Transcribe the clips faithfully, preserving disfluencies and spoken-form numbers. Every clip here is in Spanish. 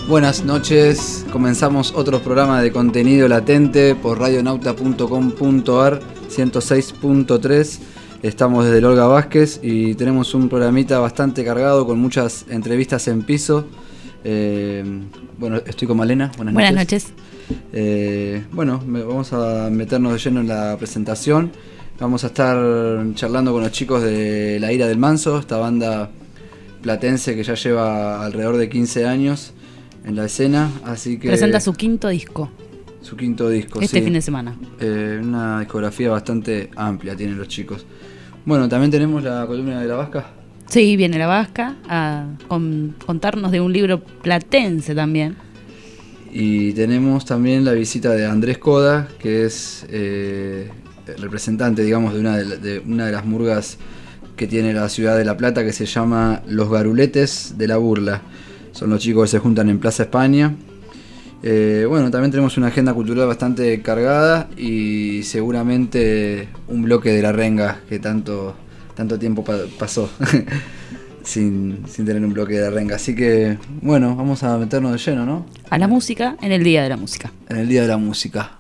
Buenas noches, comenzamos otro programa de contenido latente por radionauta punto com punto ar ciento seis punto tres. Estamos desde el Olga Vázquez y tenemos un programita bastante cargado con muchas entrevistas en piso. Eh, bueno, estoy con Malena. Buenas, Buenas noches. noches. Eh, bueno, me, vamos a meternos de lleno en la presentación. Vamos a estar charlando con los chicos de La Ira del Manso, esta banda platense que ya lleva alrededor de quince años en la escena, así que... Presenta su quinto disco. Su quinto disco, este sí. fin de semana. Eh, una discografía bastante amplia tienen los chicos. Bueno, también tenemos la columna de La Vasca. Sí, viene La Vasca a con, contarnos de un libro platense también. Y tenemos también la visita de Andrés Coda, que es eh, el representante, digamos, de una de, la, de una de las murgas que tiene la ciudad de La Plata, que se llama Los Garuletes de la Burla. Son los chicos que se juntan en Plaza España. Eh, bueno, también tenemos una agenda cultural bastante cargada y seguramente un bloque de La Renga que tanto, tanto tiempo pa- pasó sin, sin tener un bloque de La Renga. Así que, bueno, vamos a meternos de lleno, ¿no? A la música en el Día de la Música. En el Día de la Música.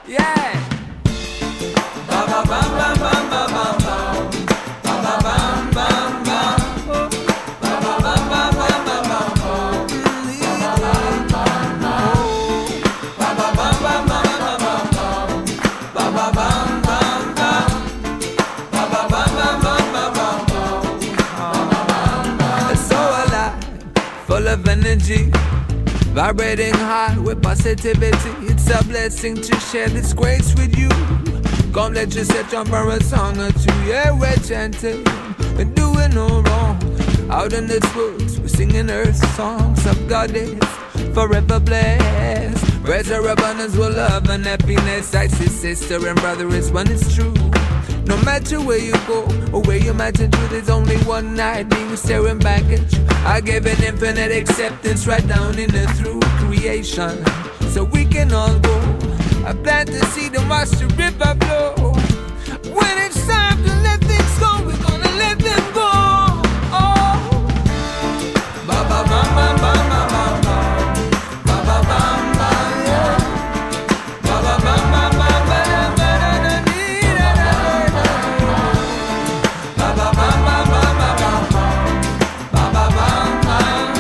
Yeah. Ba ba bam bam bam bam bam bam. Ba ba bam bam bam. Ba ba bam bam bam bam bam. Ba ba bam bam bam. Ba ba bam bam bam bam bam. Ba ba bam bam bam. Ba ba bam bam bam bam bam. It's so alive, full of energy. Vibrating high with positivity. It's a blessing to share this grace with you. Come let yourself jump for a song or two. Yeah, we're chanting, we're doing no wrong. Out in the woods, we're singing earth songs of goddess, forever blessed. Praise our abundance with love and happiness. I see sister and brother is when it's true. No matter where you go or where you imagine to, there's only one night being staring back at you. I give an infinite acceptance right down in the through creation, so we can all go. I plant the seed and watch the river flow. When it's time to let things go, we're gonna let them go. Oh, ba ba ba ba ba ba ba ba ba ba ba ba yeah. Ba ba ba ba ba ba ba da da dee da da da. Ba ba ba ba ba ba ba ba ba ba ba ba.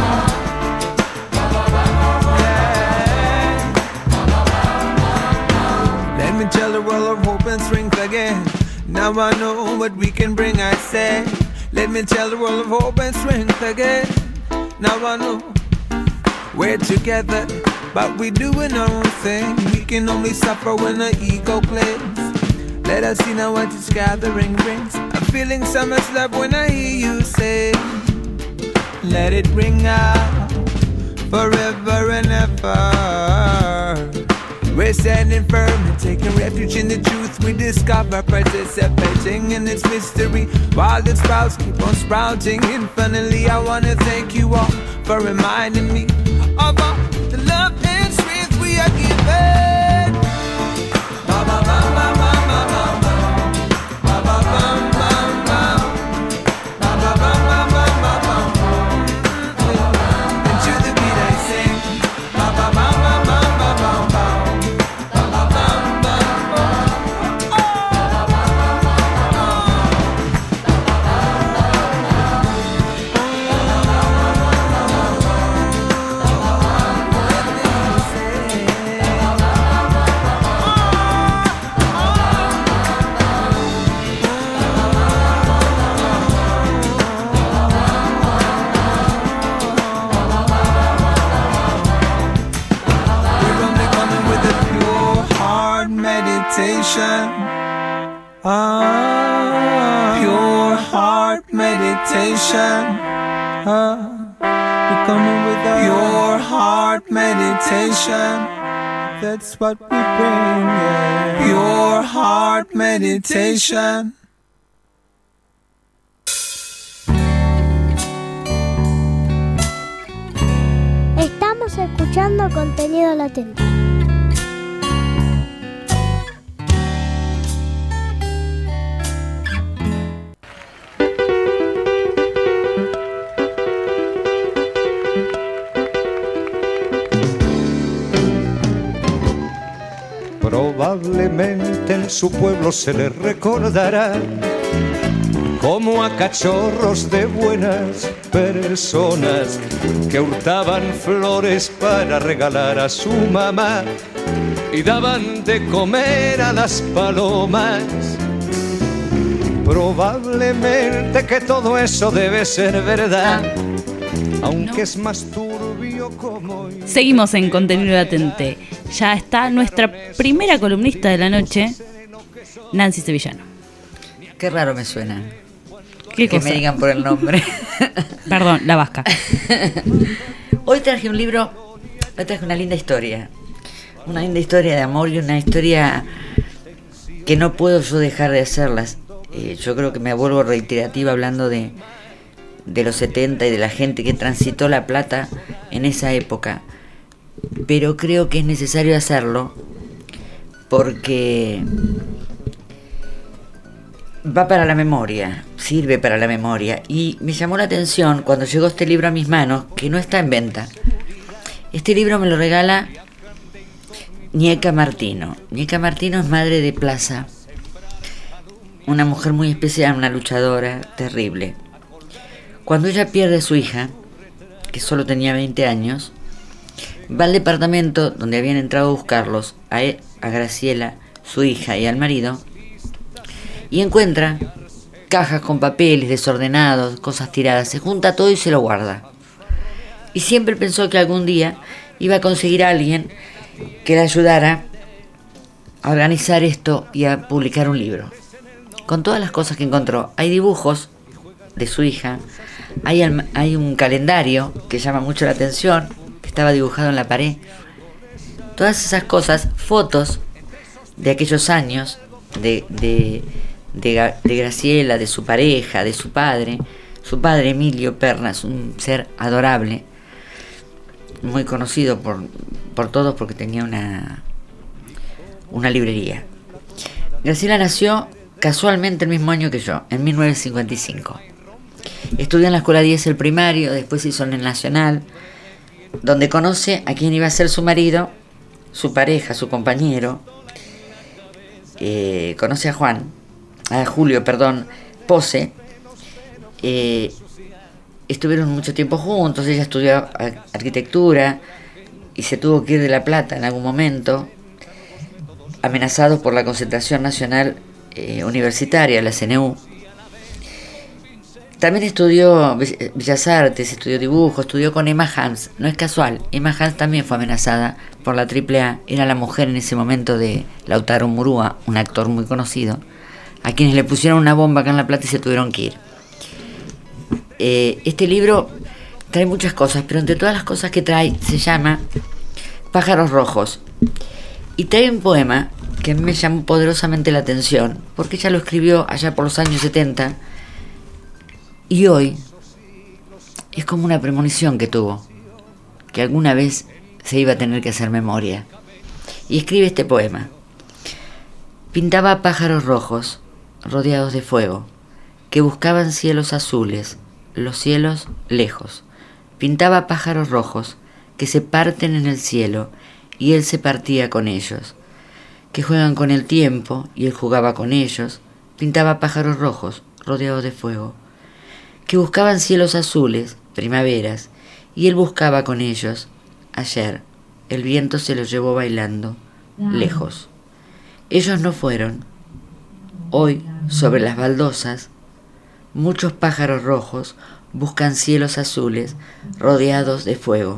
Let me tell the world of hope and strength again. Now I know what we can bring, I say. Let me tell the world of hope and strength again. Now I know we're together, but we doing our own thing. We can only suffer when the ego plays. Let us see now what this gathering brings. I'm feeling so much love when I hear you say, let it ring out forever and ever. We're standing firm and taking refuge in the truth we discover, participating in its mystery while the sprouts keep on sprouting infinitely. I wanna thank you all for reminding me of all the love and strength we are given. Ba ba ba ba ba ba ba ba ba ba ba ba ba ba ba ba ba ba ba. And to the beat I sing ba ba ba ba ba ba ba ba. Ah, pure heart meditation. Ah, we're coming with a pure heart meditation. That's what we bring, yeah. Pure heart meditation. Estamos escuchando contenido latente. Probablemente en su pueblo se le recordará como a cachorros de buenas personas que hurtaban flores para regalar a su mamá y daban de comer a las palomas. Probablemente que todo eso debe ser verdad, aunque es más turbio como... Seguimos en contenido latente. Ya está nuestra primera columnista de la noche, Nancy Sevillano. Qué raro me suena. ¿Qué que cosa? me digan por el nombre. Perdón, la vasca. Hoy traje un libro, hoy traje una linda historia. Una linda historia de amor y una historia que no puedo yo dejar de hacerlas. Eh, yo creo que me vuelvo reiterativa hablando de, de los setenta y de la gente que transitó La Plata en esa época. Pero creo que es necesario hacerlo porque va para la memoria, sirve para la memoria. Y me llamó la atención cuando llegó este libro a mis manos, que no está en venta. Este libro me lo regala Nieca Martino. Nieca Martino es madre de Plaza, una mujer muy especial, una luchadora terrible. Cuando ella pierde a su hija, que solo tenía veinte años, va al departamento donde habían entrado a buscarlos, a, él, a Graciela, su hija, y al marido, y encuentra cajas con papeles desordenados, cosas tiradas, se junta todo y se lo guarda. Y siempre pensó que algún día iba a conseguir a alguien que le ayudara a organizar esto y a publicar un libro. Con todas las cosas que encontró, hay dibujos de su hija, hay, hay un calendario que llama mucho la atención, que estaba dibujado en la pared. Todas esas cosas, fotos de aquellos años, de, de, de, de Graciela, de su pareja, de su padre. Su padre, Emilio Pernas, un ser adorable, muy conocido por, por todos porque tenía una, una librería. Graciela nació casualmente el mismo año que yo, en mil novecientos cincuenta y cinco. Estudió en la Escuela diez el primario, después hizo en el Nacional, donde conoce a quien iba a ser su marido, su pareja, su compañero. Eh, conoce a Juan, a Julio, perdón, Pose. Eh, estuvieron mucho tiempo juntos, ella estudió arquitectura y se tuvo que ir de La Plata en algún momento, amenazados por la Concentración Nacional eh, Universitaria, la C N U. También estudió Bellas Artes, estudió dibujo, estudió con Emma Hans. No es casual, Emma Hans también fue amenazada por la triple A. Era la mujer en ese momento de Lautaro Murúa, un actor muy conocido, a quienes le pusieron una bomba acá en La Plata y se tuvieron que ir. Eh, este libro trae muchas cosas, pero entre todas las cosas que trae se llama Pájaros Rojos. Y trae un poema que a mí me llamó poderosamente la atención, porque ella lo escribió allá por los años setenta, y hoy es como una premonición que tuvo, que alguna vez se iba a tener que hacer memoria. Y escribe este poema. Pintaba pájaros rojos, rodeados de fuego, que buscaban cielos azules, los cielos lejos. Pintaba pájaros rojos, que se parten en el cielo, y él se partía con ellos, que juegan con el tiempo, y él jugaba con ellos. Pintaba pájaros rojos, rodeados de fuego, que buscaban cielos azules, primaveras, y él buscaba con ellos. Ayer, el viento se los llevó bailando, lejos. Ellos no fueron. Hoy, sobre las baldosas, muchos pájaros rojos buscan cielos azules, rodeados de fuego.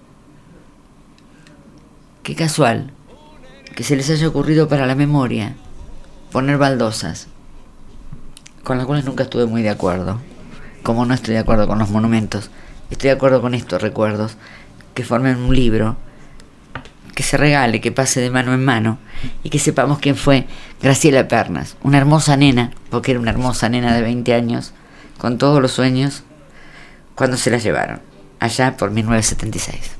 Qué casual que se les haya ocurrido para la memoria poner baldosas, con las cuales nunca estuve muy de acuerdo. Como no estoy de acuerdo con los monumentos, estoy de acuerdo con estos recuerdos, que formen un libro, que se regale, que pase de mano en mano, y que sepamos quién fue Graciela Pernas, una hermosa nena, porque era una hermosa nena de veinte años, con todos los sueños, cuando se la llevaron, allá por mil novecientos setenta y seis.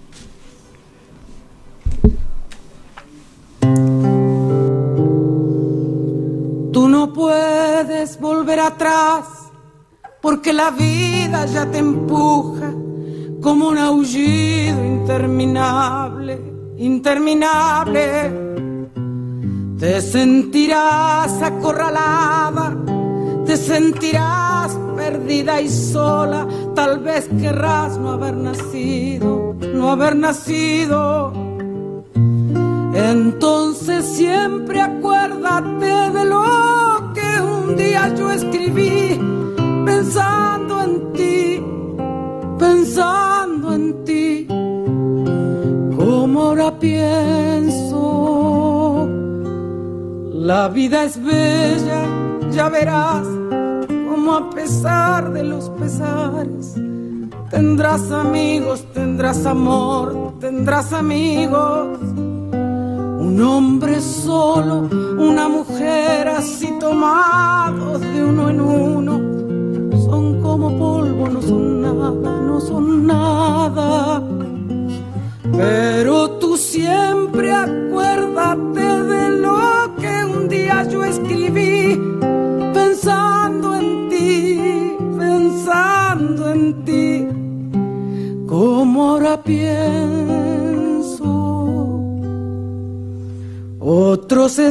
Tú no puedes volver atrás, porque la vida ya te empuja como un aullido interminable, interminable. Te sentirás acorralada, te sentirás perdida y sola. Tal vez querrás no haber nacido, no haber nacido. Entonces siempre acuérdate de lo que un día yo escribí, pensando en ti, pensando en ti, como ahora pienso. La vida es bella, ya verás, como a pesar de los pesares, tendrás amigos, tendrás amor, tendrás amigos. Un hombre solo, una mujer así tomados de uno en uno, son como polvo, no son nada, no son nada. Pero tú siempre acuérdate de lo que un día yo escribí, pensando en ti, pensando en ti, como ahora pienso.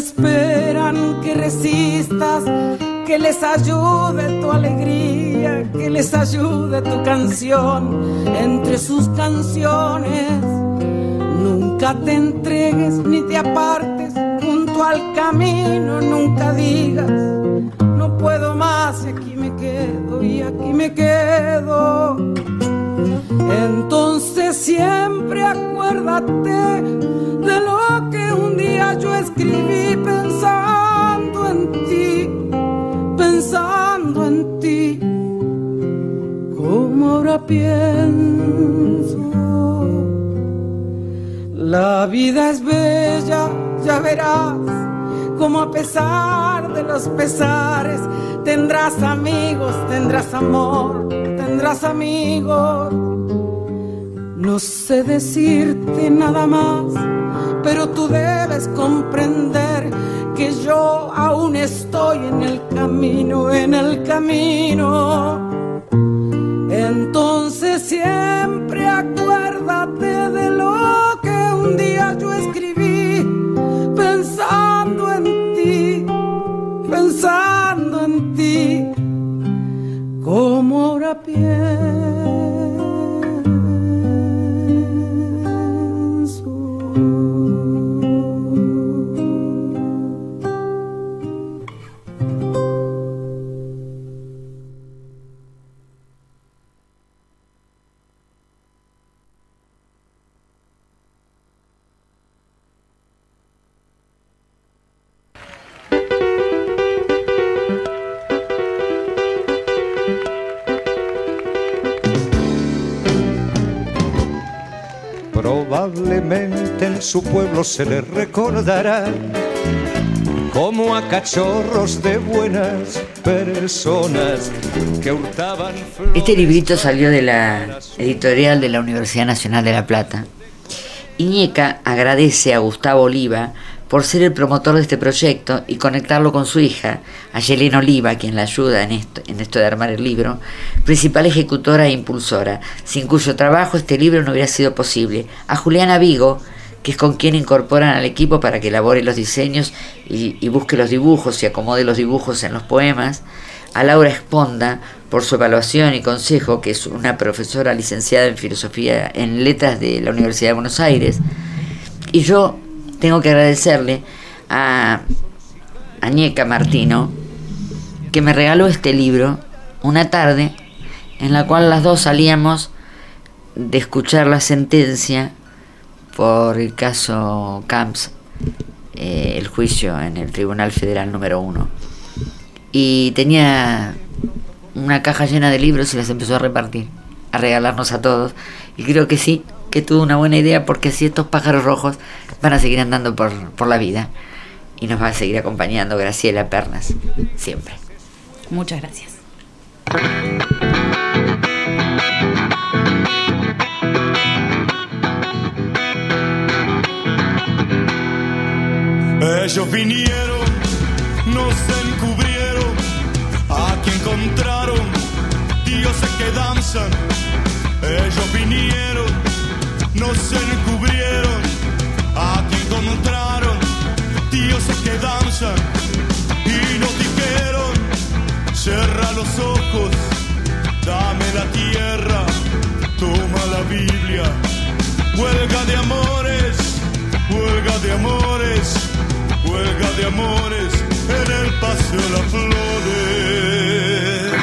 esperan que resistas, que les ayude tu alegría, que les ayude tu canción entre sus canciones. Nunca te entregues ni te apartes junto al camino, nunca digas no puedo más y aquí me quedo y aquí me quedo. Entonces siempre acuérdate de lo que un día yo escribí pensando en ti, pensando en ti, como ahora pienso. La vida es bella, ya verás, como a pesar de los pesares, tendrás amigos, tendrás amor, tendrás amigos. No sé decirte nada más, pero tú debes comprender que yo aún estoy en el camino, en el camino. Entonces siempre acuérdate de lo que un día yo escribí, pensando en ti, pensando en ti, como ahora pienso. Probablemente en su pueblo se le recordará como a cachorros de buenas personas que hurtaban flores. Este librito salió de la editorial de la Universidad Nacional de La Plata. Iñeca agradece a Gustavo Oliva por ser el promotor de este proyecto y conectarlo con su hija, Ayelena Oliva, quien la ayuda en esto, en esto de armar el libro, principal ejecutora e impulsora, sin cuyo trabajo este libro no hubiera sido posible, a Juliana Vigo, que es con quien incorporan al equipo para que elabore los diseños y, y busque los dibujos y acomode los dibujos en los poemas, a Laura Esponda por su evaluación y consejo, que es una profesora licenciada en filosofía en letras de la Universidad de Buenos Aires, y yo tengo que agradecerle a Añeca Martino, que me regaló este libro una tarde en la cual las dos salíamos de escuchar la sentencia por el caso Camps, eh, el juicio en el Tribunal Federal número uno. Y tenía una caja llena de libros y las empezó a repartir, a regalarnos a todos. Y creo que sí, que tuvo una buena idea, porque así estos pájaros rojos van a seguir andando por, por la vida y nos va a seguir acompañando Graciela Pernas siempre. Muchas gracias. Ellos vinieron, nos encubrieron, aquí encontraron dioses que danzan. Ellos vinieron, nos encubrieron, aquí encontraron dioses que danzan. Y nos dijeron, cierra los ojos, dame la tierra, toma la Biblia. Huelga de amores, huelga de amores, huelga de amores en el Paseo de las Flores.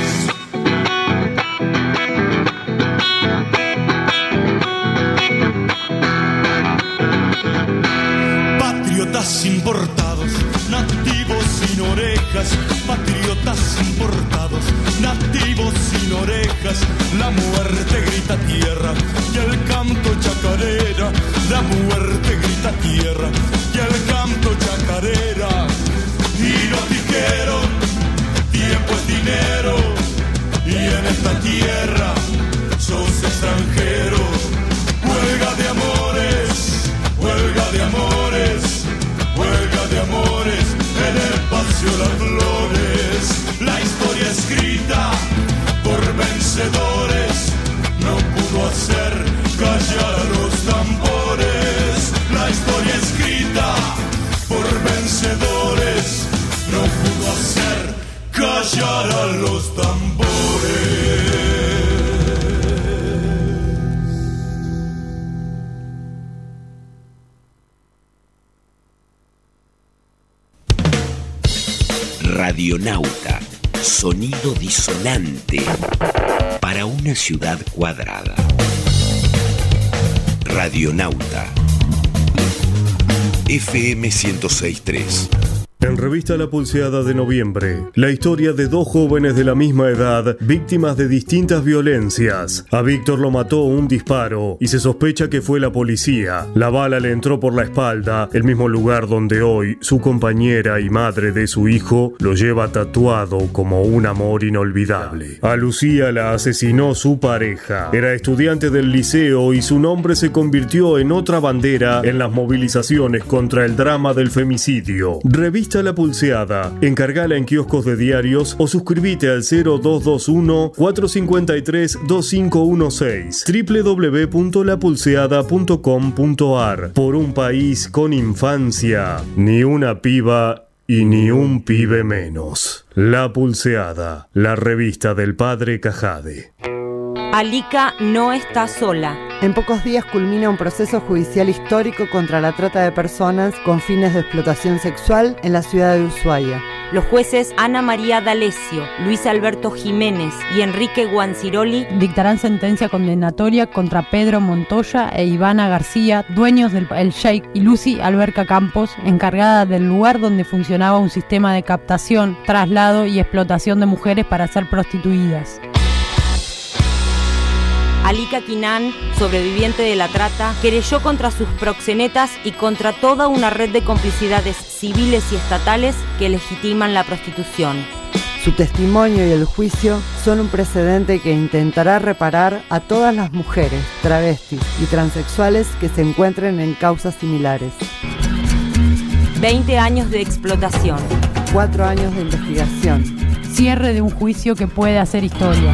Patriotas importados, nativos sin orejas, patriotas importados, nativos sin orejas. La muerte grita tierra y el canto chacarera. La muerte grita tierra y el canto chacarera. Y nos dijeron, tiempo es dinero, y en esta tierra sos extranjero. Huelga de amores, huelga de amores, huelga de amores en el Paseo de las Flores. La historia escrita por vencedores no pudo hacer callar a los tambores. La historia escrita para los tambores. Radionauta, sonido disonante para una ciudad cuadrada. Radionauta, F M ciento seis punto tres. En Revista La Pulseada de noviembre, la historia de dos jóvenes de la misma edad, víctimas de distintas violencias. A Víctor lo mató un disparo y se sospecha que fue la policía. La bala le entró por la espalda, el mismo lugar donde hoy su compañera y madre de su hijo lo lleva tatuado como un amor inolvidable. A Lucía la asesinó su pareja. Era estudiante del liceo y su nombre se convirtió en otra bandera en las movilizaciones contra el drama del femicidio. Revista La Pulseada. Encargala en kioscos de diarios o suscribite al cero dos dos uno, cuatro cinco tres, dos cinco uno seis doble u doble u doble u punto la pulseada punto com punto a r. Por un país con infancia, ni una piba y ni un pibe menos. La Pulseada, la revista del padre Cajade. Alika no está sola. En pocos días culmina un proceso judicial histórico contra la trata de personas con fines de explotación sexual en la ciudad de Ushuaia. Los jueces Ana María D'Alessio, Luis Alberto Jiménez y Enrique Guanciroli dictarán sentencia condenatoria contra Pedro Montoya e Ivana García, dueños del El Sheikh, y Lucy Alberca Campos, encargada del lugar donde funcionaba un sistema de captación, traslado y explotación de mujeres para ser prostituidas. Alika Quinan, sobreviviente de la trata, querelló contra sus proxenetas y contra toda una red de complicidades civiles y estatales que legitiman la prostitución. Su testimonio y el juicio son un precedente que intentará reparar a todas las mujeres, travestis y transexuales que se encuentren en causas similares. veinte años de explotación. cuatro años de investigación. Cierre de un juicio que puede hacer historia.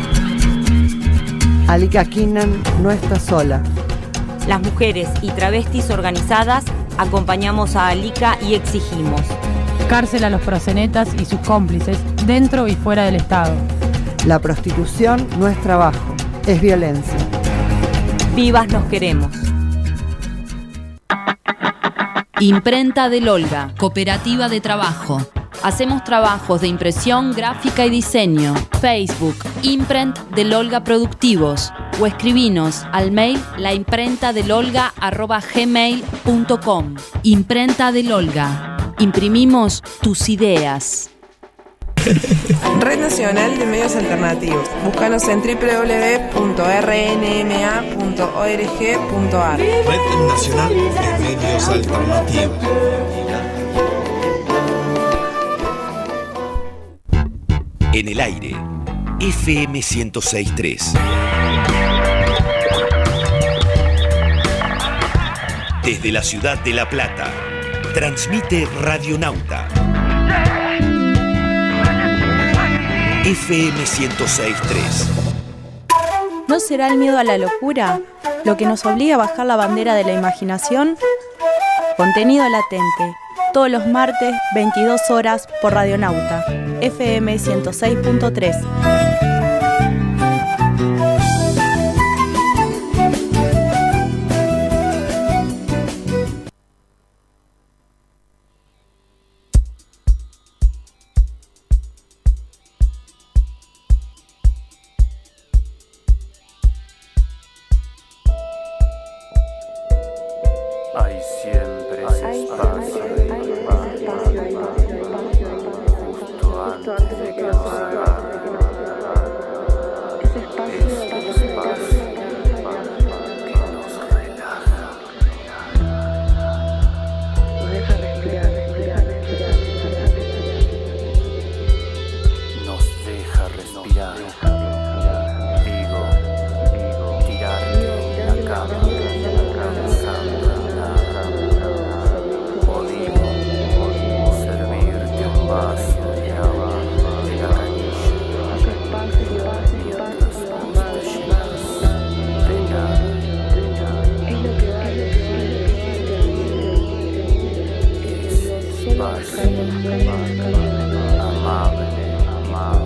Alika Quinan no está sola. Las mujeres y travestis organizadas acompañamos a Alika y exigimos cárcel a los proxenetas y sus cómplices, dentro y fuera del Estado. La prostitución no es trabajo, es violencia. Vivas nos queremos. Imprenta del Olga, cooperativa de trabajo. Hacemos trabajos de impresión, gráfica y diseño. Facebook, Imprent del Olga Productivos. O escribinos al mail laimprentadelolga arroba gmail punto com. Imprenta del Olga. Imprimimos tus ideas. Red Nacional de Medios Alternativos. Búscanos en doble u doble u doble u punto r n m a punto org punto a r. Red Nacional de Medios Alternativos. En el aire, F M ciento seis punto tres. Desde la ciudad de La Plata, transmite Radionauta. F M ciento seis punto tres. ¿No será el miedo a la locura lo que nos obliga a bajar la bandera de la imaginación? Contenido latente, todos los martes, veintidós horas, por Radionauta, F M ciento seis punto tres. Hay siempre ese espacio, justo antes de que nos agarre. Ese espacio que nos relaja, nos deja respirar, nos deja respirar. Digo, digo, tirarte en la cama. Amable, amable.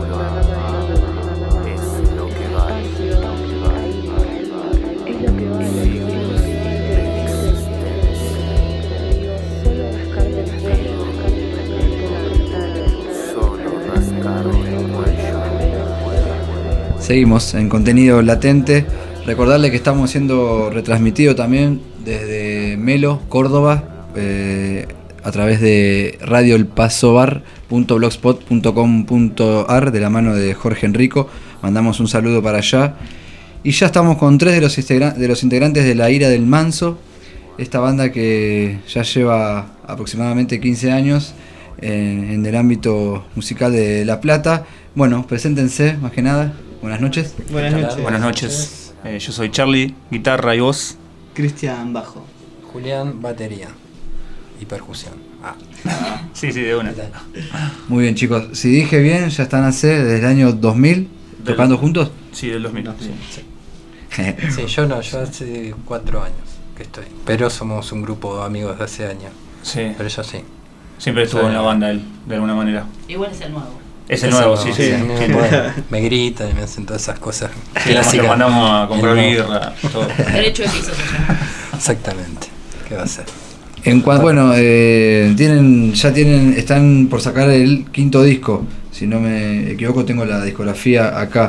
Seguimos en contenido latente. Recordarle que estamos siendo retransmitido también desde Melo, Córdoba, eh, a través de radio el paso bar punto blogspot punto com punto ar de la mano de Jorge Enrico. Mandamos un saludo para allá. Y ya estamos con tres de los, integra- de los integrantes de La Ira del Manso, esta banda que ya lleva aproximadamente quince años en, en el ámbito musical de La Plata. Bueno, preséntense más que nada. Buenas noches. Buenas noches. Buenas noches. Eh, yo soy Charlie, guitarra y voz. Cristian, bajo. Julián, batería y percusión. Ah. Sí, sí, de una. Muy bien, chicos. Si dije bien, ya están hace desde el año dos mil Del- tocando juntos. Sí, del dos mil. Sí. Sí. Sí, yo no, yo hace cuatro años que estoy. Pero somos un grupo de amigos de hace años. Sí. Pero yo sí. Siempre estuvo Sí. en la banda él, de alguna manera. Igual es el nuevo. Es el nuevo, sí, sí. sí, sí. me, bueno, me gritan y me hacen todas esas cosas. Sí, lo lo mandamos a comprar El birra, todo. Derecho de piso se llama. Exactamente. ¿Qué va a ser? En cuanto, bueno, eh, tienen, ya tienen, están por sacar el quinto disco. Si no me equivoco, tengo la discografía acá.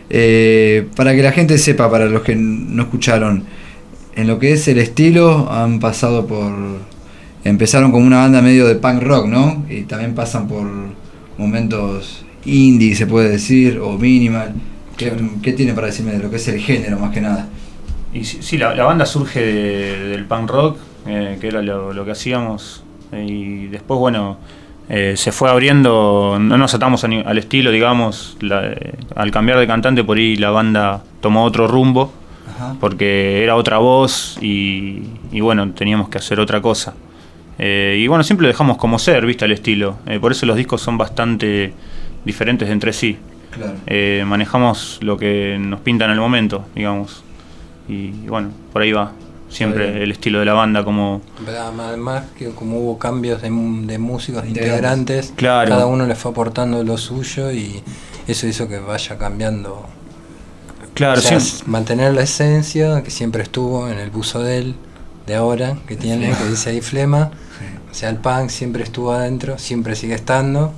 Eh, para que la gente sepa, para los que no escucharon, en lo que es el estilo, han pasado por, empezaron como una banda medio de punk rock, ¿no? Y también pasan por momentos indie, se puede decir, o minimal. ¿Qué, qué tiene para decirme de lo que es el género, más que nada? Y sí, sí, la, la banda surge de- del punk rock, eh, que era lo, lo que hacíamos, eh, y después, bueno, eh, se fue abriendo, no nos atamos a ni- al estilo, digamos, la- eh, al cambiar de cantante por ahí la banda tomó otro rumbo, Ajá. porque era otra voz y, y bueno, teníamos que hacer otra cosa. Eh, y bueno, siempre lo dejamos como ser, viste, el estilo, eh, por eso los discos son bastante diferentes entre sí. Claro. Eh, manejamos lo que nos pinta en el momento, digamos. Y bueno, por ahí va siempre Está bien. el estilo de la banda, como Pero Además que como hubo cambios de, mu- de músicos, de Integrantes. integrantes, Claro. cada uno le fue aportando lo suyo y eso hizo que vaya cambiando. Claro, O sea, sí. mantener la esencia que siempre estuvo en el buzo de él, de ahora, que tiene, Flema. que dice ahí Flema. O sea, el punk siempre estuvo adentro, siempre sigue estando,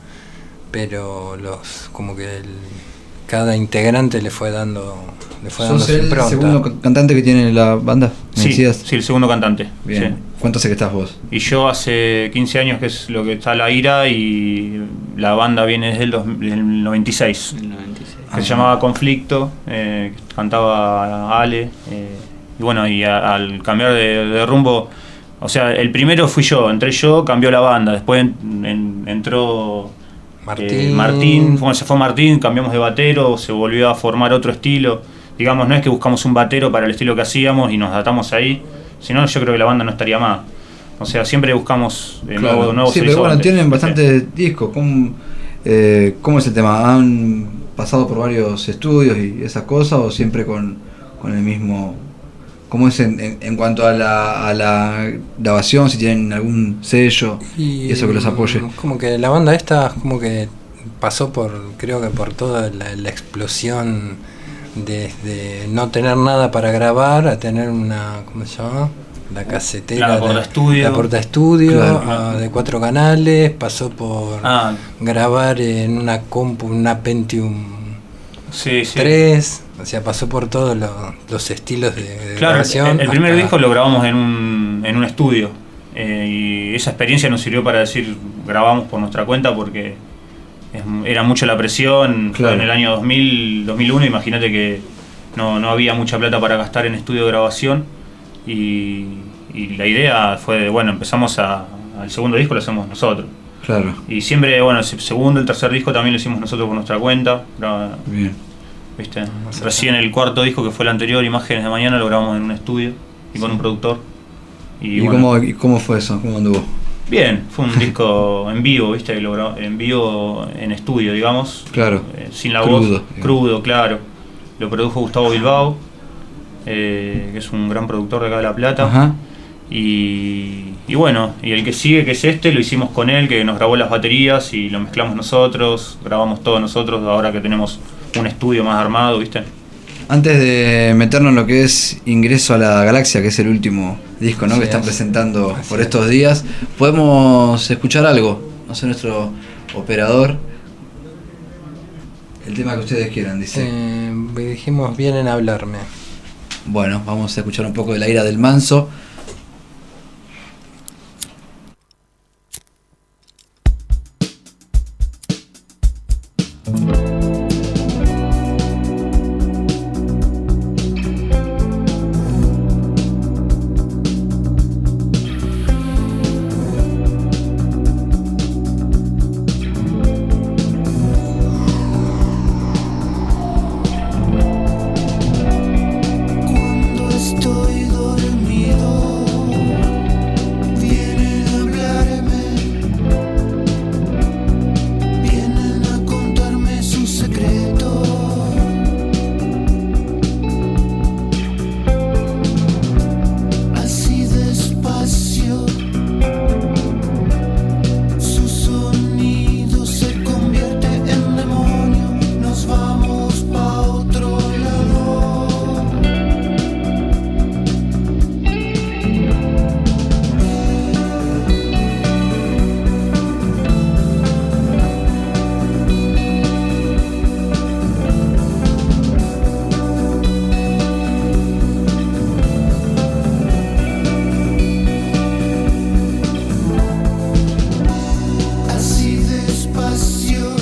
pero los como que el, cada integrante le fue dando, le fue dando ¿Sos su el impronta. segundo ca- cantante que tiene la banda? ¿Me sí, decías? sí, el segundo cantante. Bien. Sí. ¿Cuánto hace que estás vos? Y yo hace quince años que es lo que está La Ira, y la banda viene desde el, dos- del noventa y seis, que se llamaba Conflicto, eh, que cantaba Ale, eh, y bueno, y a- al cambiar de, de rumbo, o sea, el primero fui yo, entré yo, cambió la banda, después en- en- entró Martín. eh, Martín, bueno, se fue Martín, cambiamos de batero, se volvió a formar otro estilo, digamos, no es que buscamos un batero para el estilo que hacíamos y nos atamos ahí, sino yo creo que la banda no estaría más. O sea, siempre buscamos de Claro. nuevo, nuevos Sí, pero bueno, horizontes. tienen bastantes discos. ¿Cómo, eh, ¿Cómo es el tema? ¿Han pasado por varios estudios y esas cosas o siempre con, con el mismo? ¿Cómo es en, en, en cuanto a la, a la grabación? Si tienen algún sello y, eso que los apoye. Como que la banda esta como que pasó por, creo que por toda la, la explosión desde no tener nada para grabar a tener una, ¿cómo se llama? La casetera, La porta estudio. la porta estudio, Claro. ah, de cuatro canales, pasó por Ah. grabar en una compu, una Pentium Sí, sí. tres, o sea, pasó por todos los, los estilos de, de Claro, grabación. el, el primer hasta- disco lo grabamos en un, en un estudio, eh, y esa experiencia nos sirvió para decir grabamos por nuestra cuenta porque es- era mucha la presión. Fue Claro. en el año dos mil, dos mil uno, imagínate que no, no había mucha plata para gastar en estudio de grabación y, y la idea fue de, bueno, empezamos a, al segundo disco lo hacemos nosotros. Claro. Y siempre, bueno, el segundo, el tercer disco también lo hicimos nosotros por nuestra cuenta. Gra- Bien. ¿Viste? Recién el cuarto disco, que fue el anterior, Imágenes de Mañana, lo grabamos en un estudio y con un productor. Y, ¿Y, bueno, cómo, y cómo fue eso? ¿Cómo anduvo? bien, fue un disco en vivo, ¿viste? Que lo grabó en vivo, en estudio, digamos. Claro. Eh, sin la Crudo, voz. digamos. Crudo, claro. Lo produjo Gustavo Bilbao, eh, que es un gran productor de acá de La Plata. Ajá. Y, y bueno, y el que sigue, que es este, lo hicimos con él, que nos grabó las baterías y lo mezclamos nosotros, grabamos todo nosotros, ahora que tenemos un estudio más armado, ¿viste? Antes de meternos en lo que es Ingreso a la Galaxia, que es el último disco, ¿no? Sí, que están así- presentando así por es. estos días, podemos escuchar algo. No sé, nuestro operador. El tema que ustedes quieran, dice. Eh, dijimos vienen a hablarme. Bueno, vamos a escuchar un poco de La ira del manso. Estoy dormido, vienen a hablarme, vienen a contarme sus secretos. Así despacio, su sonido se convierte en demonio. Nos vamos pa' otro lado. Así despacio,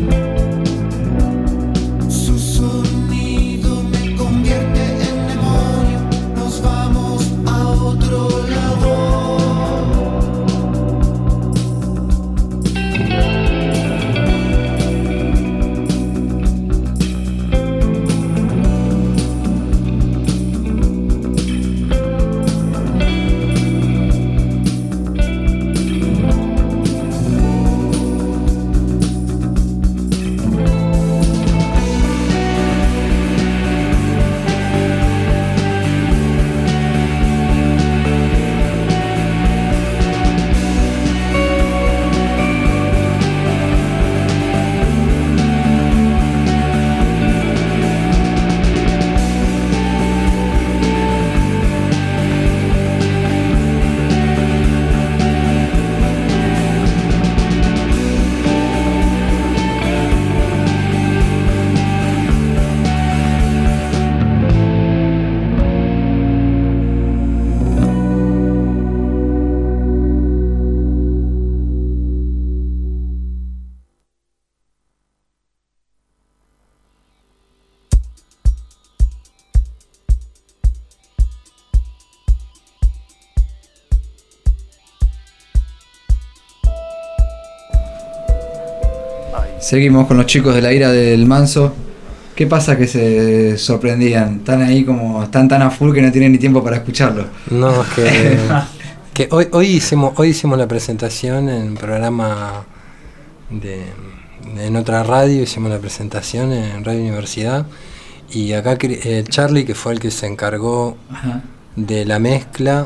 su sonido me convierte en demonio. Nos vamos a otro lado. Seguimos con los chicos de La ira del manso. ¿Qué pasa que se sorprendían? Están ahí como, están tan a full que no tienen ni tiempo para escucharlo. No, es que, que hoy, hoy hicimos hoy hicimos la presentación en un programa de, en otra radio, hicimos la presentación en Radio Universidad, y acá el Charlie, que fue el que se encargó Ajá. de la mezcla,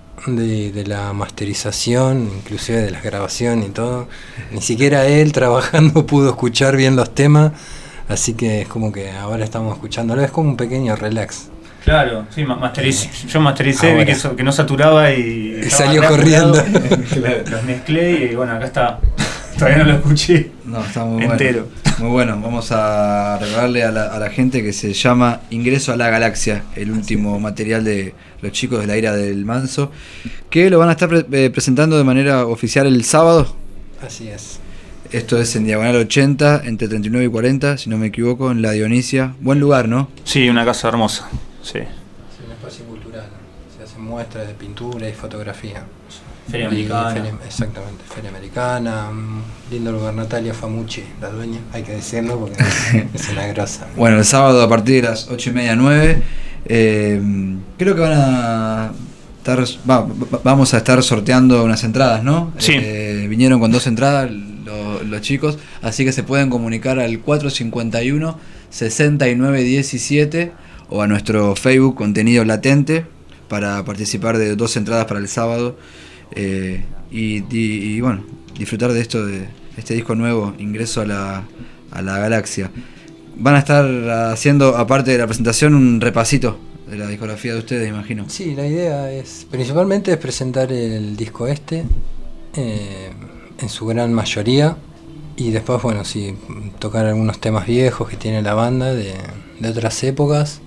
de, de la masterización, inclusive de la grabación y todo, ni siquiera él trabajando pudo escuchar bien los temas, así que es como que ahora estamos escuchándolo, es como un pequeño relax. Claro, sí, masteriz yo mastericé, vi que, so que no saturaba y... y salió corriendo. Claro. Los mezclé y bueno, acá está. Todavía no lo escuché. No, está muy entero. Bueno. Muy bueno. Vamos a regalarle a la, a la gente que se llama Ingreso a la Galaxia, el último material de los chicos de La ira del manso, que lo van a estar pre eh, presentando de manera oficial el sábado. Así es. Esto es en Diagonal ochenta, entre treinta y nueve y cuarenta, si no me equivoco, en La Dionisia. Buen lugar, ¿no? Sí, una casa hermosa. Sí. Es un espacio cultural. Se hacen muestras de pintura y fotografía. Feria Americana. Feria, exactamente, Feria Americana. Lindo lugar, Natalia Famucci, la dueña, hay que decirlo porque es una grosa. Bueno, el sábado a partir de las ocho y media, nueve. Eh, creo que van a estar, va, vamos a estar sorteando unas entradas, ¿no? Sí. Eh, vinieron con dos entradas lo, los chicos, así que se pueden comunicar al cuatro cincuenta y uno, sesenta y nueve diecisiete o a nuestro Facebook Contenido Latente para participar de dos entradas para el sábado. Eh, y, y, y bueno, disfrutar de esto, de este disco nuevo, Ingreso a la, a la Galaxia. Van a estar haciendo, aparte de la presentación, un repasito de la discografía de ustedes, imagino. Sí, la idea es, principalmente es presentar el disco este, eh, en su gran mayoría, y después, bueno, sí, tocar algunos temas viejos que tiene la banda de, de otras épocas.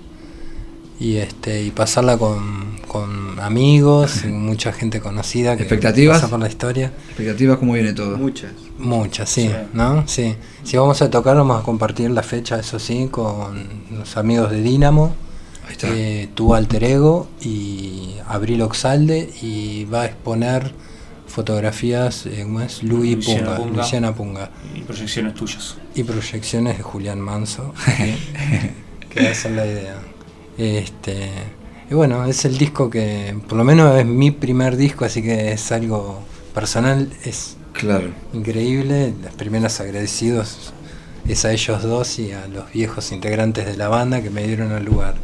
Y este y pasarla con, con amigos, y mucha gente conocida que ¿Expectativas? pasa por la historia. ¿Expectativas cómo viene todo? Muchas. Muchas, sí, Sí. ¿no? Sí. Si vamos a tocar, vamos a compartir la fecha, eso sí, con los amigos de Dínamo, eh, Tu Alter Ego y Abril Oxalde, y va a exponer fotografías, eh, ¿cómo es? Luis Luciana Punga, Punga. Luciana Punga. Y proyecciones tuyas. Y proyecciones de Julián Manso, que, que va a ser la idea. Este, y bueno, es el disco que, por lo menos es mi primer disco, así que es algo personal, es claro. increíble. Los primeros agradecidos es a ellos dos y a los viejos integrantes de la banda que me dieron el lugar.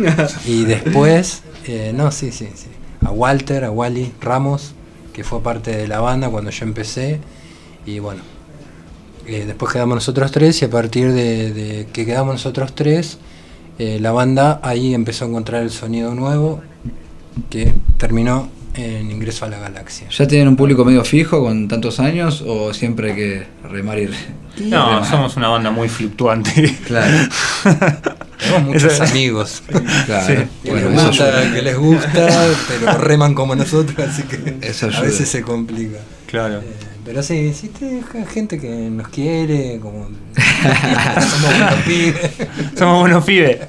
Y después, eh, no, sí, sí, sí, a Walter, a Wally Ramos, que fue parte de la banda cuando yo empecé, y bueno, eh, después quedamos nosotros tres, y a partir de, de que quedamos nosotros tres, eh, la banda ahí empezó a encontrar el sonido nuevo, que terminó en Ingreso a la Galaxia. ¿Ya tienen un público medio fijo con tantos años o siempre hay que remar y re- No, remar? somos una banda muy fluctuante. Claro. Tenemos muchos Eso- amigos. Claro. Sí. Bueno, que, les eso gusta, ayuda. que les gusta, pero reman como nosotros, así que Eso a ayuda. veces se complica. Claro. Eh, pero sí, existe gente que nos quiere, como somos buenos pibes. Somos buenos pibes.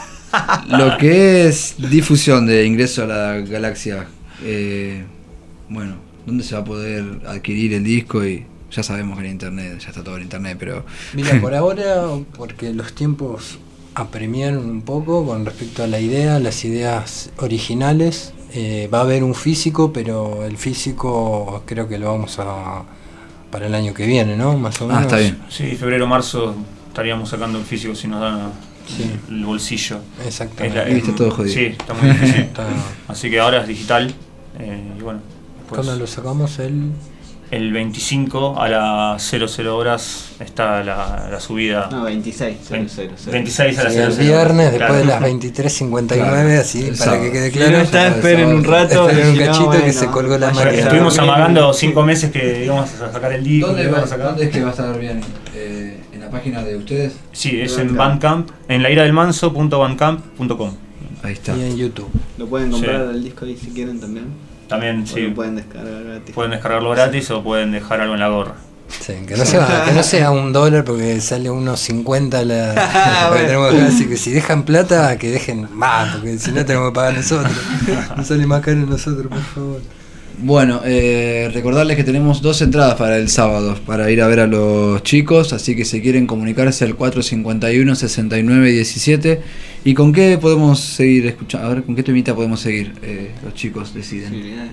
Lo que es difusión de Ingreso a la Galaxia, eh, bueno, ¿dónde se va a poder adquirir el disco? Y ya sabemos que en internet, ya está todo en internet, pero... Mira, por ahora, porque los tiempos apremiaron un poco con respecto a la idea, las ideas originales, eh, va a haber un físico, pero el físico creo que lo vamos a para el año que viene, ¿no? Más o menos. Ah, está bien. Sí, febrero, marzo estaríamos sacando el físico si nos dan Sí. el bolsillo. Exactamente. Es la- Y está todo jodido. Sí, está muy difícil. Está- Así que ahora es digital. eh, y bueno, después, ¿Cuándo lo sacamos? El el veinticinco a las cero cero horas está la, la subida. No, veintiséis, cero, cero, cero. veintiséis a las Sí, cero el cero. viernes, después Claro. de las veintitrés cincuenta y nueve, Claro. así, El para sábado. que quede Si claro. no está, esperen un rato. Esperen un si no, cachito bueno, que se colgó la vaya- máquina. Estuvimos amagando cinco meses que íbamos a sacar el disco. ¿Dónde, que va- íbamos a sacar. ¿Dónde es que va a estar bien? Eh, ¿En la página de ustedes? Sí, es en Bandcamp, en la ira del manso punto bandcamp punto com. Ahí está. Y en YouTube. Lo pueden comprar Sí. el disco ahí si quieren también. También, O sí. lo pueden descargar gratis. Pueden descargarlo gratis o pueden dejar algo en la gorra. Sí, que no sea, que no sea un dólar porque sale unos cincuenta la, Ah, lo que bueno. tenemos acá, así que si dejan plata, que dejen más, porque si no tenemos que pagar nosotros. No sale más caro nosotros, por favor. Bueno, eh, recordarles que tenemos dos entradas para el sábado, para ir a ver a los chicos, así que si quieren comunicarse al cuatro cincuenta y uno, sesenta y nueve diecisiete. ¿Y con qué podemos seguir escuchando? A ver, ¿con qué temita podemos seguir? Eh, los chicos deciden.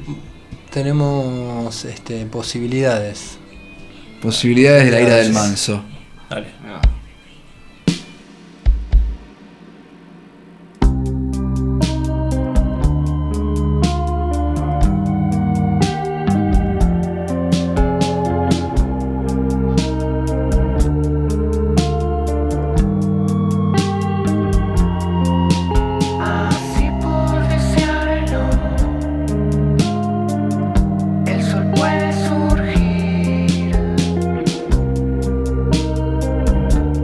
Tenemos este, posibilidades. Posibilidades de la ira del manso. Dale. Así por desearlo, el sol puede surgir.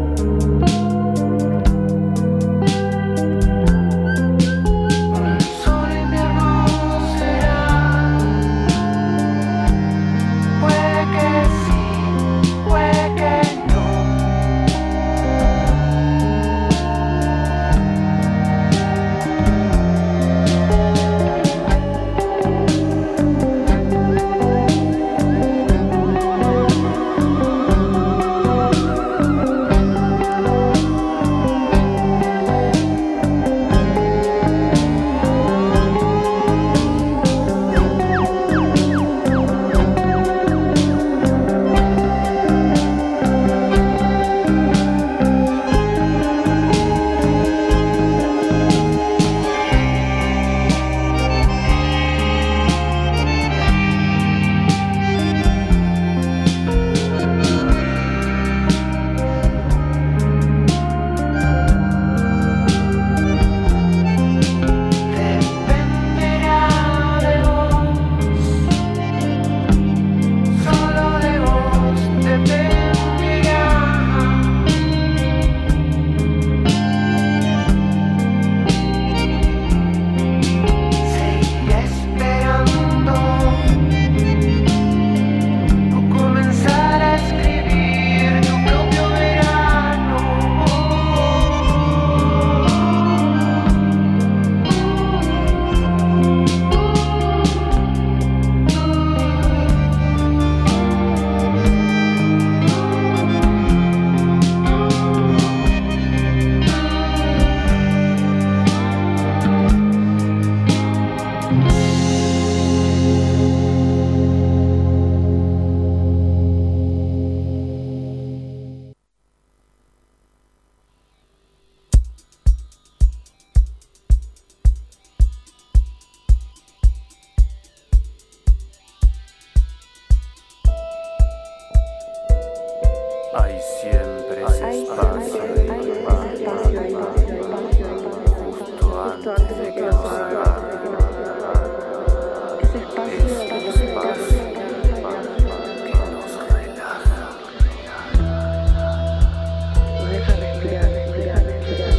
espacio ahí, justo antes de que nos agarre. Ese espacio que nos relaja, nos deja respirar, respirar, respirar,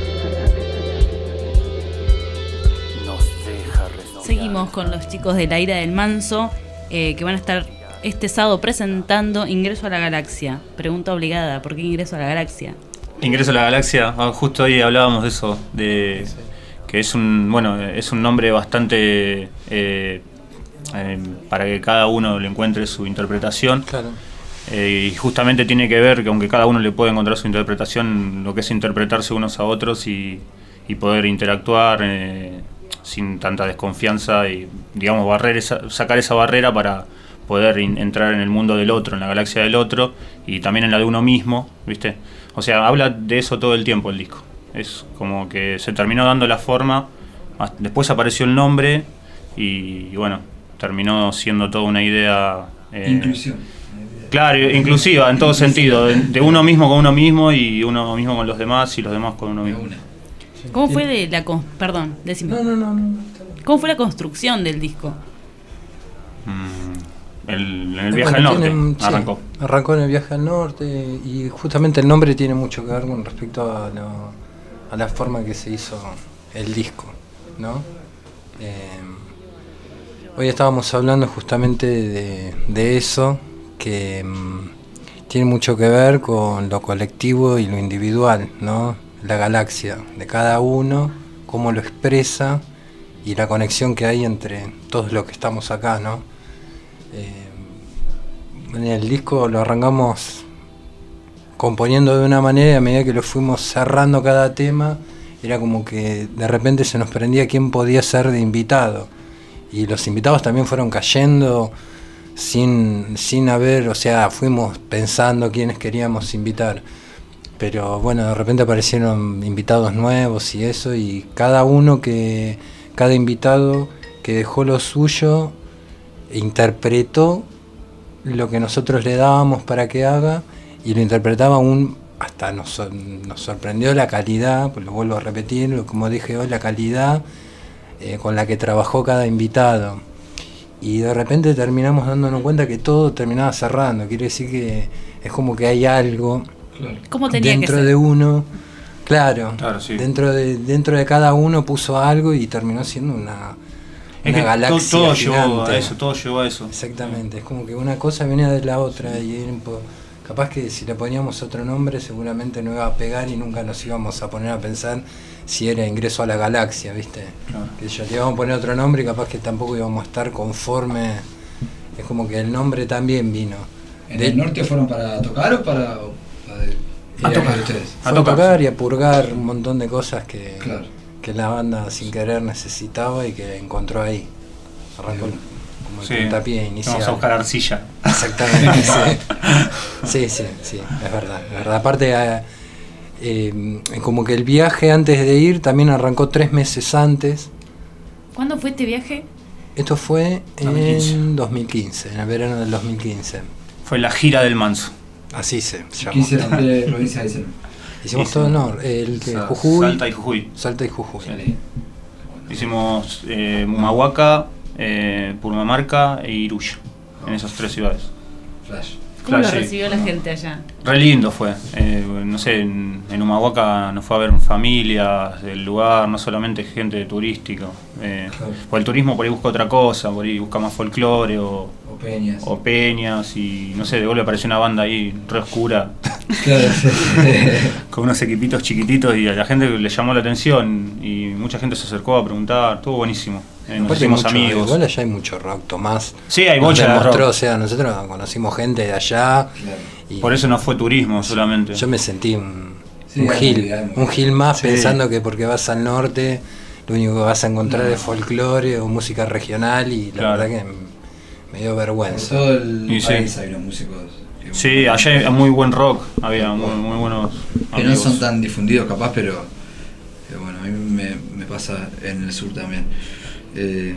nos deja respirar. Seguimos con los chicos de La Ira del Manso, eh, que van a estar este sábado presentando Ingreso a la Galaxia. Pregunta obligada, ¿por qué Ingreso a la Galaxia? Ingreso a la Galaxia, ah, justo hoy hablábamos de eso, de sí. que es un bueno es un nombre bastante eh, eh, para que cada uno le encuentre su interpretación. Claro. Eh, y justamente tiene que ver que aunque cada uno le puede encontrar su interpretación, lo que es interpretarse unos a otros y, y poder interactuar eh, sin tanta desconfianza y digamos barrer esa, sacar esa barrera para poder in, entrar en el mundo del otro, en la galaxia del otro y también en la de uno mismo, ¿viste? O sea, habla de eso todo el tiempo el disco. Es como que se terminó dando la forma, después apareció el nombre y, y bueno, terminó siendo toda una idea... Eh, Inclusión. Claro, inclusiva en todo sentido, de, de uno mismo con uno mismo y uno mismo con los demás y los demás con uno mismo. ¿Cómo fue de la... Con- Perdón, decime. No, no, no, no. ¿Cómo fue la construcción del disco? Mm. El, en el viaje Bueno, al norte tienen, sí, arrancó. Arrancó en el viaje al norte y justamente el nombre tiene mucho que ver con respecto a, lo, a la forma que se hizo el disco, ¿no? Eh, hoy estábamos hablando justamente de, de eso, que um, tiene mucho que ver con lo colectivo y lo individual, ¿no? La galaxia de cada uno, cómo lo expresa y la conexión que hay entre todos los que estamos acá, ¿no? Eh, en el disco lo arrancamos componiendo de una manera y a medida que lo fuimos cerrando cada tema era como que de repente se nos prendía quién podía ser de invitado y los invitados también fueron cayendo sin, sin haber, o sea, fuimos pensando quiénes queríamos invitar, pero bueno, de repente aparecieron invitados nuevos y eso, y cada uno que, cada invitado que dejó lo suyo interpretó lo que nosotros le dábamos para que haga y lo interpretaba aún, hasta nos, nos sorprendió la calidad, pues lo vuelvo a repetir, como dije hoy, la calidad eh, con la que trabajó cada invitado, y de repente terminamos dándonos cuenta que todo terminaba cerrando. Quiere decir que es como que hay algo ¿Cómo tenía dentro que ser? de uno, claro, Claro, sí. dentro de dentro de cada uno puso algo y terminó siendo una Es una que galaxia todo, todo llevó gigante. a eso, todo llevó a eso. Exactamente, es como que una cosa venía de la otra y era un po- capaz que si le poníamos otro nombre seguramente no iba a pegar y nunca nos íbamos a poner a pensar si era Ingreso a la Galaxia, ¿viste? Claro. Que yo le íbamos a poner otro nombre y capaz que tampoco íbamos a estar conforme. Es como que el nombre también vino. ¿En De- el norte fueron para tocar o para, o para a tocar ustedes? Fue a tocar y a purgar un montón de cosas que, Claro. que la banda sin querer necesitaba y que encontró ahí. Arrancó como el Sí. puntapié inicial. Vamos a buscar arcilla. Exactamente, sí. Sí, sí, sí, es verdad. Es verdad. Aparte, eh, eh, como que el viaje antes de ir también arrancó tres meses antes. ¿Cuándo fue este viaje? Esto fue dos mil quince. en dos mil quince, en el verano del dos mil quince. Fue la gira del Manso. Así se llama. ¿Qué hicieron? ¿Qué provincia hicieron? Hicimos todo el norte, el que Sa- Jujuy, Salta y Jujuy. Salta y Jujuy. Hicimos eh, Humahuaca, eh, Purmamarca e Iruya, en esas tres ciudades. Flash. ¿Cómo lo Flash, sí. recibió la gente allá? Re lindo fue. Eh, no sé, en, en Humahuaca nos fue a ver familias del lugar, no solamente gente turística. Eh, Claro. Por el turismo por ahí busca otra cosa, por ahí busca más folclore o, O peñas. o peñas y no sé, de golpe apareció una banda ahí re oscura. Claro, sí. Con unos equipitos chiquititos y a la gente le llamó la atención y mucha gente se acercó a preguntar, estuvo buenísimo. Eh, nos Aparte hicimos mucho, amigos. igual allá hay mucho rock, Tomás. Sí, hay nos bocha de demostró, rock. O sea, nosotros conocimos gente de allá. Y Por eso no fue turismo solamente. yo me sentí un, Sí, un hay gil, movilidad, hay un gil más Sí. pensando que porque vas al norte lo único que vas a encontrar es folclore o música regional y la Claro. verdad que me dio Por vergüenza. todo el Y sí. país hay unos músicos que, Sí, allá hay muy buen rock, había muy, muy buenos que no amigos. son tan difundidos capaz, pero, pero bueno, a mí me, me pasa en el sur también. Eh,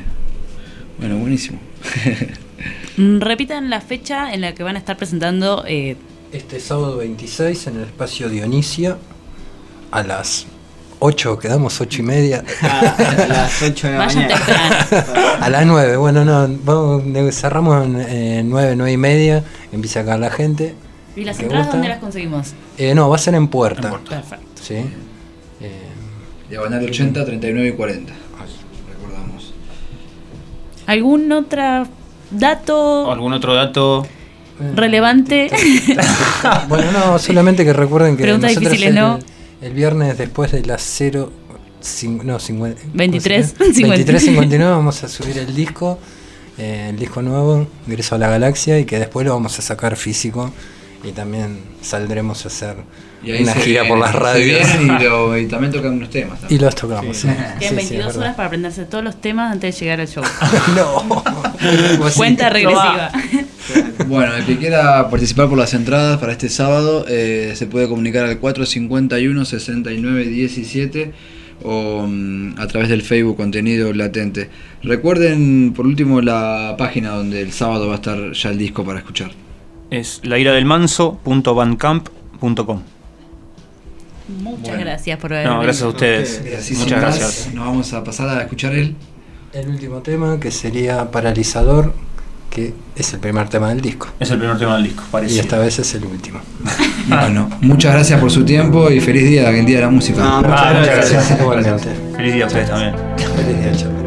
bueno, buenísimo. Mm, Repitan la fecha en la que van a estar presentando eh, este sábado veintiséis en el espacio Dionisia a las ocho, quedamos ocho y media. A las ocho de la Vayan mañana. A las nueve, bueno, no, vamos, cerramos en eh, nueve, nueve y media, empieza acá la gente. ¿Y las ¿Te entradas gusta? dónde las conseguimos? Eh, no, va a ser en Puerta. Perfecto. Sí. Eh, Diagonal ochenta, treinta y nueve y cuarenta. Recordamos. ¿Algún otro dato ¿Algún otro dato? relevante? Bueno, no, solamente que recuerden que Preguntas nosotros difíciles, el, ¿no? el viernes después de las cero, cin- no, cincuenta, veintitrés, veintitrés cincuenta y nueve vamos a subir el disco, eh, el disco nuevo, Ingreso a la Galaxia, y que después lo vamos a sacar físico y también saldremos a hacer Y ahí una se gira viene, por las se radios. viene y, lo- y también tocan unos temas. Y los tocamos, sí. Quedan Sí, sí, veintidós es verdad. horas para aprenderse todos los temas antes de llegar al show. No. Cuenta regresiva. Bueno, el que quiera participar por las entradas para este sábado eh, se puede comunicar al cuatro cincuenta y uno, sesenta y nueve diecisiete o um, a través del Facebook Contenido Latente. Recuerden por último la página donde el sábado va a estar ya el disco para escuchar. Es lairadelmanso punto bandcamp punto com. Muchas Bueno. gracias por haber No, gracias a ustedes. Ok, así Muchas sin más, gracias. Nos vamos a pasar a escuchar el... El último tema, que sería Paralizador, que es el primer tema del disco. Es el primer tema del disco, parece. Y esta vez es el último. Bueno, muchas gracias por su tiempo y feliz día, el Día de la Música. Ah, muchas gracias. Igualmente. Feliz día a ustedes también. Feliz día, chao.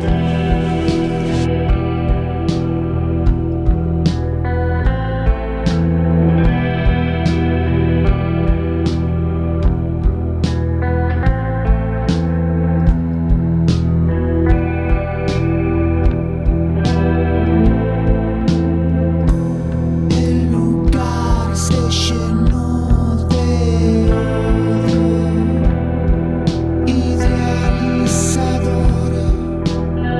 El lugar se llenó de odio idealizador.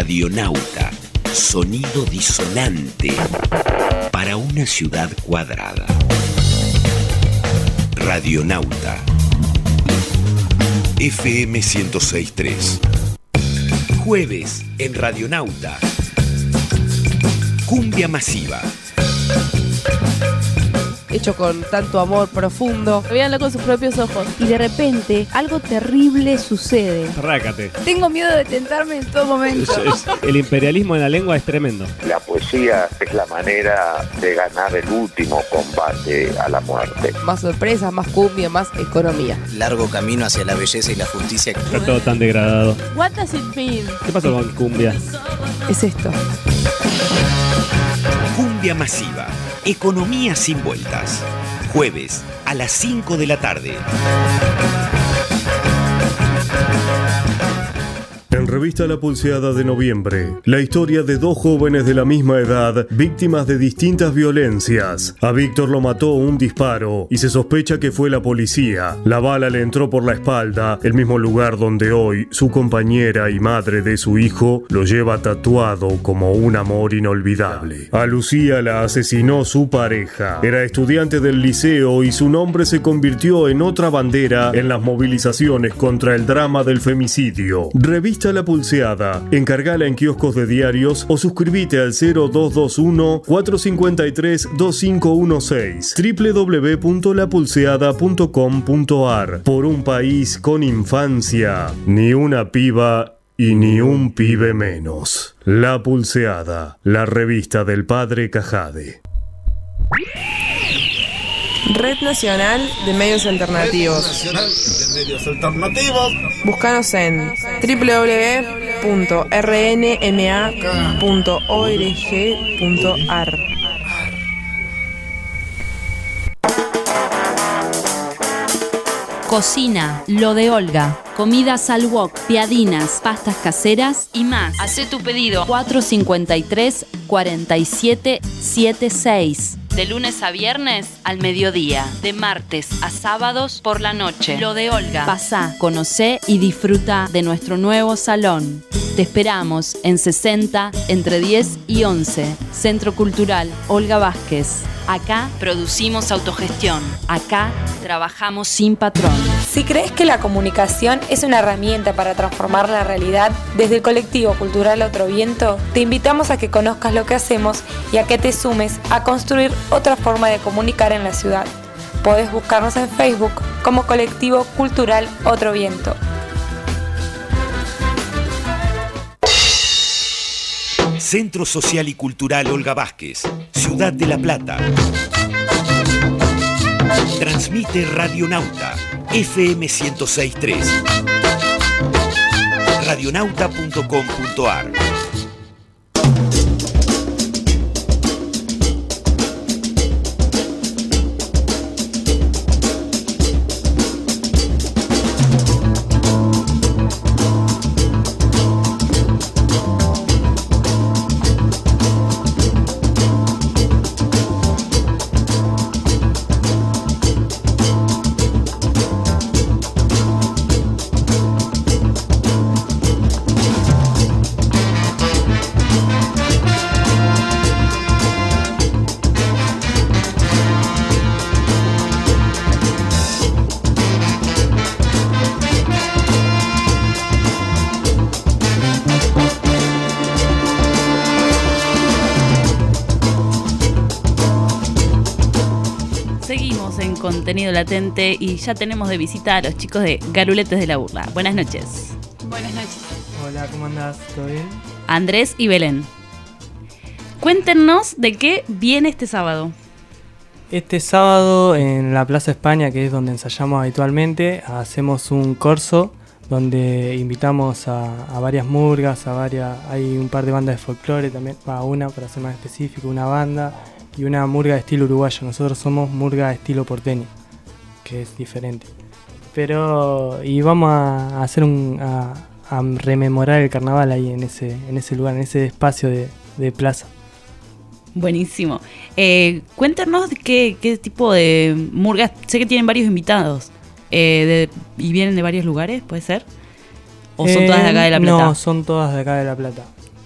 Radionauta, sonido disonante para una ciudad cuadrada. Radionauta, F M ciento seis punto tres. Jueves en Radionauta, Cumbia Masiva. Hecho con tanto amor profundo. Véanlo con sus propios ojos. Y de repente, algo terrible sucede. Rácate. Tengo miedo de tentarme en todo momento. Es, es, el imperialismo en la lengua es tremendo. La poesía es la manera de ganar el último combate a la muerte. Más sorpresas, más cumbia, más economía. Largo camino hacia la belleza y la justicia. Está todo tan degradado. What does it mean? ¿Qué pasó con cumbia? Es esto. Cumbia Masiva, economía sin vueltas. Jueves a las cinco de la tarde. En Revista La Pulseada de noviembre, la historia de dos jóvenes de la misma edad, víctimas de distintas violencias. A Víctor lo mató un disparo y se sospecha que fue la policía. La bala le entró por la espalda, el mismo lugar donde hoy su compañera y madre de su hijo lo lleva tatuado como un amor inolvidable. A Lucía la asesinó su pareja. Era estudiante del liceo y su nombre se convirtió en otra bandera en las movilizaciones contra el drama del femicidio. Revista La Pulseada, encargala en kioscos de diarios o suscríbete al cero dos dos uno, cuatro cinco tres, dos cinco uno seis, doble u doble u doble u punto la pulseada punto com punto a r. Por un país con infancia, ni una piba y ni un pibe menos. La Pulseada, la revista del padre Cajade. Red Nacional de Medios Alternativos. Red Nacional de Medios Alternativos. Búscanos en doble u doble u doble u punto r n m a punto org punto a r. Cocina, lo de Olga. Comidas al wok, piadinas, pastas caseras y más. Hacé tu pedido cuatro cinco tres, cuatro siete siete seis. De lunes a viernes al mediodía. De martes a sábados por la noche. Lo de Olga. Pasá, conocé y disfruta de nuestro nuevo salón. Te esperamos en sesenta, entre diez y once. Centro Cultural Olga Vázquez. Acá producimos autogestión. Acá trabajamos sin patrón. Si crees que la comunicación es una herramienta para transformar la realidad, desde el colectivo cultural Otro Viento, te invitamos a que conozcas lo que hacemos y a que te sumes a construir otra forma de comunicar en la ciudad. Podés buscarnos en Facebook como Colectivo Cultural Otro Viento. Centro Social y Cultural Olga Vázquez, Ciudad de La Plata. Transmite Radionauta, F M ciento seis punto tres. radionauta punto com punto a r. Contenido latente y ya tenemos de visita a los chicos de Garuletes de la Burla. Buenas noches. Buenas noches. Hola, ¿cómo andás? ¿Todo bien? Andrés y Belén. Cuéntenos de qué viene este sábado. Este sábado en la Plaza España, que es donde ensayamos habitualmente, hacemos un corso donde invitamos a, a varias murgas, a varias, hay un par de bandas de folclore también, a una para ser más específico, una banda y una murga de estilo uruguayo. Nosotros somos murga de estilo porteño, que es diferente. Pero, y vamos a hacer un, a, a rememorar el carnaval ahí en ese, en ese lugar, en ese espacio de, de plaza. Buenísimo. Eh, cuéntanos qué, qué tipo de murgas, sé que tienen varios invitados, eh, de, y vienen de varios lugares, ¿puede ser? ¿O son eh, todas de acá de La Plata? No, son todas de acá de La Plata.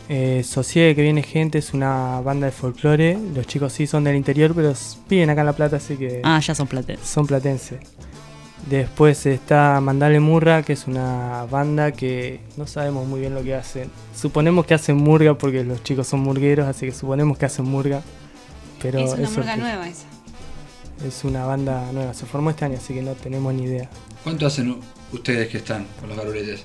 Eh, Sosiego, que viene gente, es una banda de folclore. Los chicos sí son del interior, pero viven acá en La Plata, así que... Ah, ya son platenses. Son platenses. Después está Mandale Murra, que es una banda que no sabemos muy bien lo que hacen. Suponemos que hacen murga porque los chicos son murgueros, así que suponemos que hacen murga. Pero es una eso murga es, nueva esa. Es una banda nueva, se formó este año, así que no tenemos ni idea. ¿Cuánto hacen ustedes que están con los garuletes?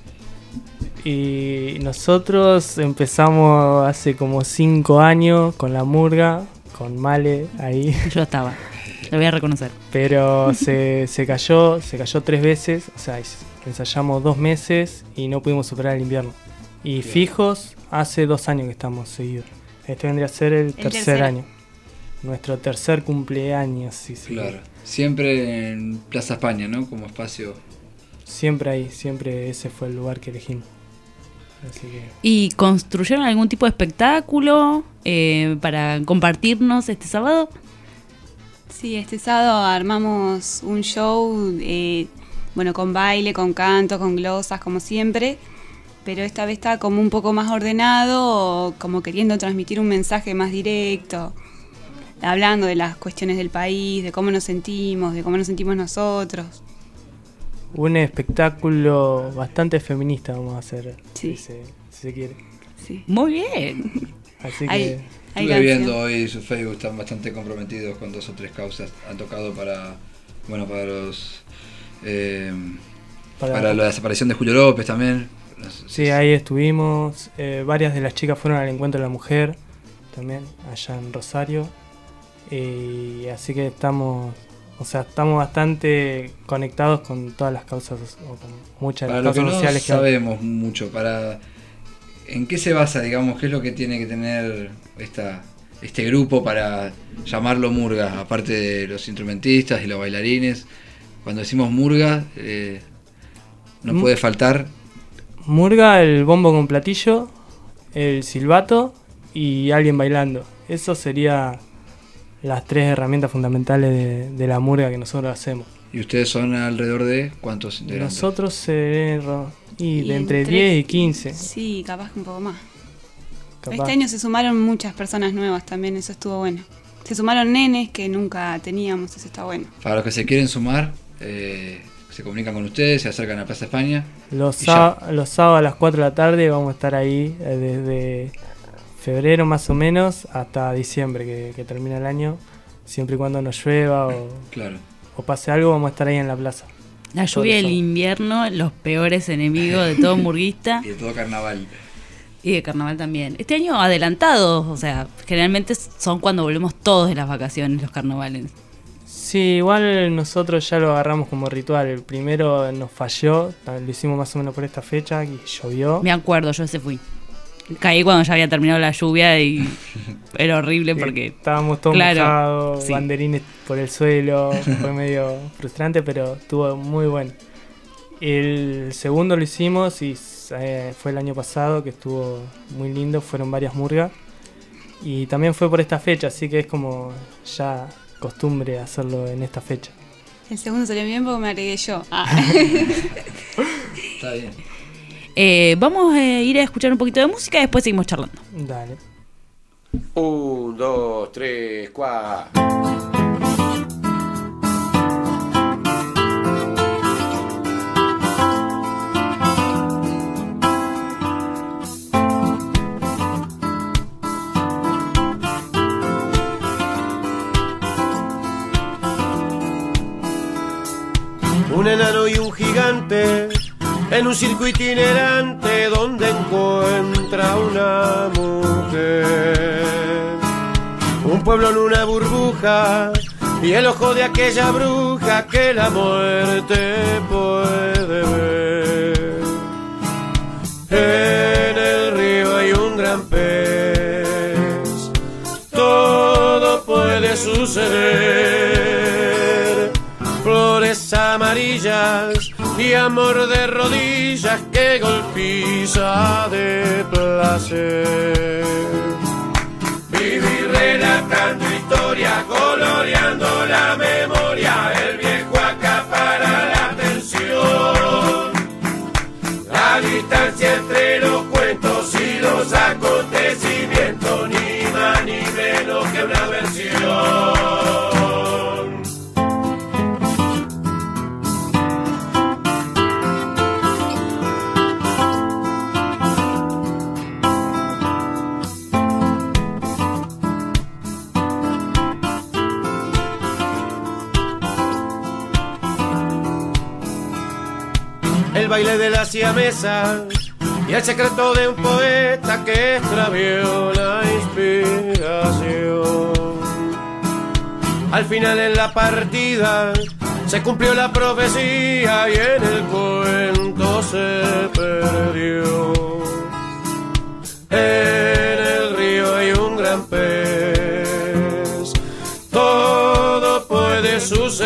Y nosotros empezamos hace como cinco años con la murga, con Male ahí. Yo estaba, lo voy a reconocer. Pero se, se cayó, se cayó tres veces, o sea, ensayamos dos meses y no pudimos superar el invierno. Y Bien. Fijos, hace dos años que estamos seguidos. Este vendría a ser el, el tercer tercero. año. Nuestro tercer cumpleaños, sí, sí. Claro. Siempre en Plaza España, ¿no? Como espacio. Siempre ahí, siempre ese fue el lugar que elegimos. Así que... ¿Y construyeron algún tipo de espectáculo eh, para compartirnos este sábado? Sí, este sábado armamos un show, eh, bueno, con baile, con canto, con glosas, como siempre, pero esta vez está como un poco más ordenado, como queriendo transmitir un mensaje más directo, hablando de las cuestiones del país, de cómo nos sentimos, de cómo nos sentimos nosotros. Un espectáculo bastante feminista vamos a hacer, sí. si, se, si se quiere. Sí. Muy bien. Así hay, que... hay Estuve viendo hoy su Facebook, están bastante comprometidos con dos o tres causas. Han tocado para, bueno, para los... Eh, para, para la desaparición de Julio López también. Sí, ahí estuvimos. Eh, varias de las chicas fueron al encuentro de la mujer, también, allá en Rosario. Y así que estamos... O sea, estamos bastante conectados con todas las causas, o con muchas de las causas sociales. Para lo que no que sabemos hay. mucho, para ¿en qué se basa, digamos, qué es lo que tiene que tener esta este grupo para llamarlo murga? Aparte de los instrumentistas y los bailarines, cuando decimos murga, eh, no puede faltar... Murga, el bombo con platillo, el silbato y alguien bailando. Eso sería... las tres herramientas fundamentales de, de la murga que nosotros hacemos. ¿Y ustedes son alrededor de cuántos integrantes? Nosotros eh, y de y entre, entre diez y quince. Sí, capaz que un poco más. Capaz. Este año se sumaron muchas personas nuevas también, eso estuvo bueno. Se sumaron nenes que nunca teníamos, eso está bueno. Para los que se quieren sumar, eh, se comunican con ustedes, se acercan a Plaza España. Los, sá- los sábados a las cuatro de la tarde vamos a estar ahí eh, desde... febrero más o menos hasta diciembre que, que termina el año, siempre y cuando no llueva o, claro. o pase algo, vamos a estar ahí en la plaza. La lluvia y el invierno, los peores enemigos de todo murguista. Y de todo carnaval. Y de carnaval también. Este año adelantados, o sea, generalmente son cuando volvemos todos de las vacaciones, los carnavales. Sí, igual nosotros ya lo agarramos como ritual. El primero nos falló, lo hicimos más o menos por esta fecha y llovió. Me acuerdo, yo ese fui. Caí cuando ya había terminado la lluvia y era horrible porque... Estábamos todos claro, mojados, sí. banderines por el suelo, fue medio frustrante, pero estuvo muy bueno. El segundo lo hicimos y eh, fue el año pasado, que estuvo muy lindo, fueron varias murgas. Y también fue por esta fecha, así que es como ya costumbre hacerlo en esta fecha. El segundo salió bien porque me agregué yo. Ah. Está bien. Eh, vamos a ir a escuchar un poquito de música y después seguimos charlando. Dale. Un, dos, tres, cuatro. Un enano y un gigante en un circo itinerante donde encuentra una mujer. Un pueblo en una burbuja y el ojo de aquella bruja que la muerte puede ver. En el río hay un gran pez, todo puede suceder. Flores amarillas y amor de rodillas que golpiza de placer. Vivir relatando historia, coloreando la memoria, el viejo acapara la atención. La distancia entre los cuentos y los acontecimientos el baile de la siamesa y el secreto de un poeta que extravió la inspiración. Al final en la partida se cumplió la profecía y en el cuento se perdió. En el río hay un gran pez, todo puede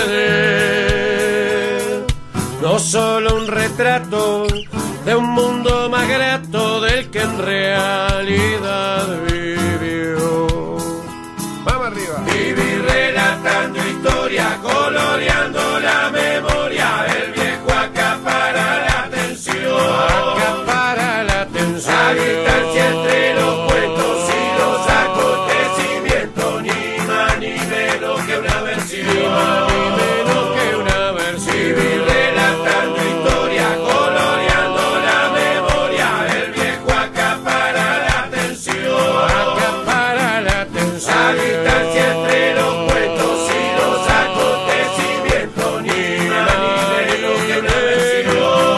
suceder, no solo un retrato de un mundo más grato del que en realidad vivió. Vamos arriba. Vivir relatando historia, coloreando la memoria, el viejo acapara la atención. Acapara la atención. A distancia entre los cuentos y los acontecimientos, ni más ni menos que una versión. Ni más ni menos que una versión. Vivir relatando historia, coloreando la memoria, el viejo acapara la atención. Acapara la atención. A distancia entre los cuentos y los acontecimientos, ni más ni menos que una versión.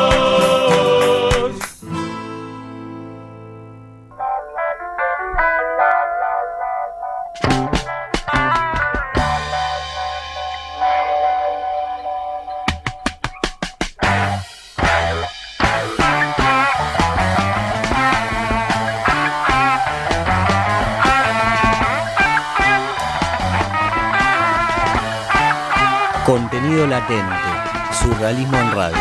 Contenido latente. Surrealismo en radio.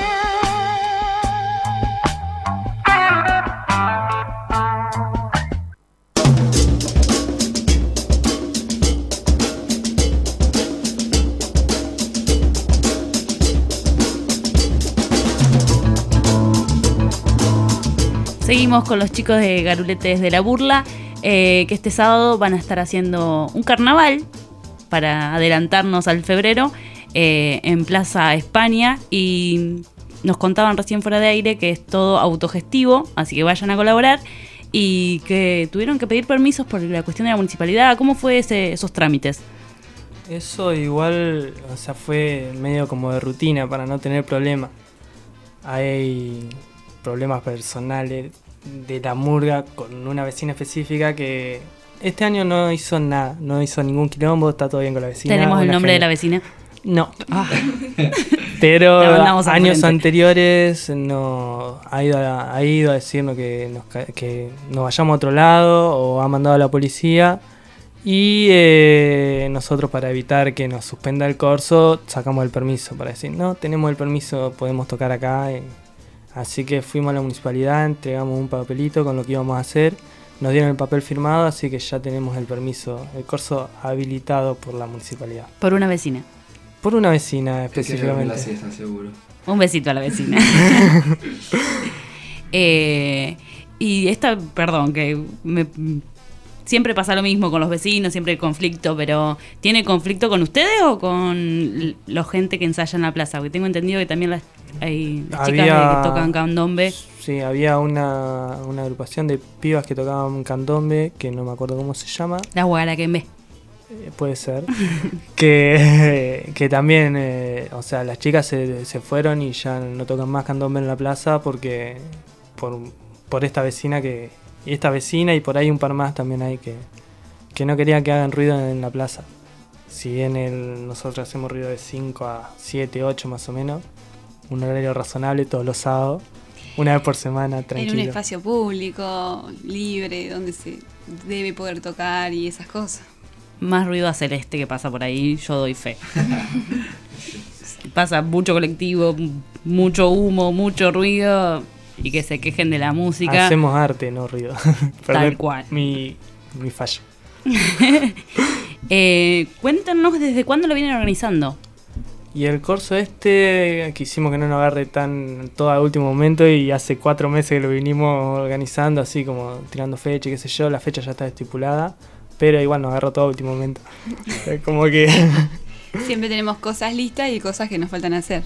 Seguimos con los chicos de Garuletes de la Burla, eh, que este sábado van a estar haciendo un carnaval para adelantarnos al febrero eh, en Plaza España, y nos contaban recién fuera de aire que es todo autogestivo, así que vayan a colaborar, y que tuvieron que pedir permisos por la cuestión de la municipalidad. ¿Cómo fue ese, esos trámites? Eso igual, o sea, fue medio como de rutina para no tener problemas. Hay problemas personales de la murga con una vecina específica que este año no hizo nada, no hizo ningún quilombo, está todo bien con la vecina. ¿Tenemos el nombre gente. de la vecina? No. Ah. Pero años frente. anteriores no ha ido a, ha ido a decirnos que nos, que nos vayamos a otro lado, o ha mandado a la policía, y eh, nosotros, para evitar que nos suspenda el corso, sacamos el permiso para decir, no, tenemos el permiso, podemos tocar acá. Eh. Así que fuimos a la municipalidad, entregamos un papelito con lo que íbamos a hacer, nos dieron el papel firmado, así que ya tenemos el permiso, el corso habilitado por la municipalidad. Por una vecina. Por una vecina específicamente. La siesta, seguro. Un besito a la vecina. eh, y esta, perdón, que me, siempre pasa lo mismo con los vecinos, siempre hay conflicto, pero ¿tiene conflicto con ustedes o con la gente que ensaya en la plaza? Porque tengo entendido que también las, hay las Había, chicas que tocan candombe. Sí, había una, una agrupación de pibas que tocaban candombe, que no me acuerdo cómo se llama. La Guaraquembe. Eh, puede ser. que, que también, eh, o sea, las chicas se, se fueron y ya no tocan más candombe en la plaza porque por, por esta vecina que... Y esta vecina, y por ahí un par más también hay que, que no querían que hagan ruido en la plaza. Si bien el, nosotros hacemos ruido de cinco a siete, ocho más o menos, un horario razonable todos los sábados, una vez por semana, tranquilo. En un espacio público, libre, donde se debe poder tocar y esas cosas. Más ruido a celeste que pasa por ahí, yo doy fe. Pasa mucho colectivo, mucho humo, mucho ruido, y que se quejen de la música. Hacemos arte, no ruido. Tal cual. Mi, mi fallo. eh, cuéntanos desde cuándo lo vienen organizando. Y el corso este, quisimos que no nos agarre tan todo a último momento, y hace cuatro meses que lo vinimos organizando, así como tirando fecha y qué sé yo. La fecha ya está estipulada, pero igual nos agarró todo a último momento. Como que... Siempre tenemos cosas listas y cosas que nos faltan hacer.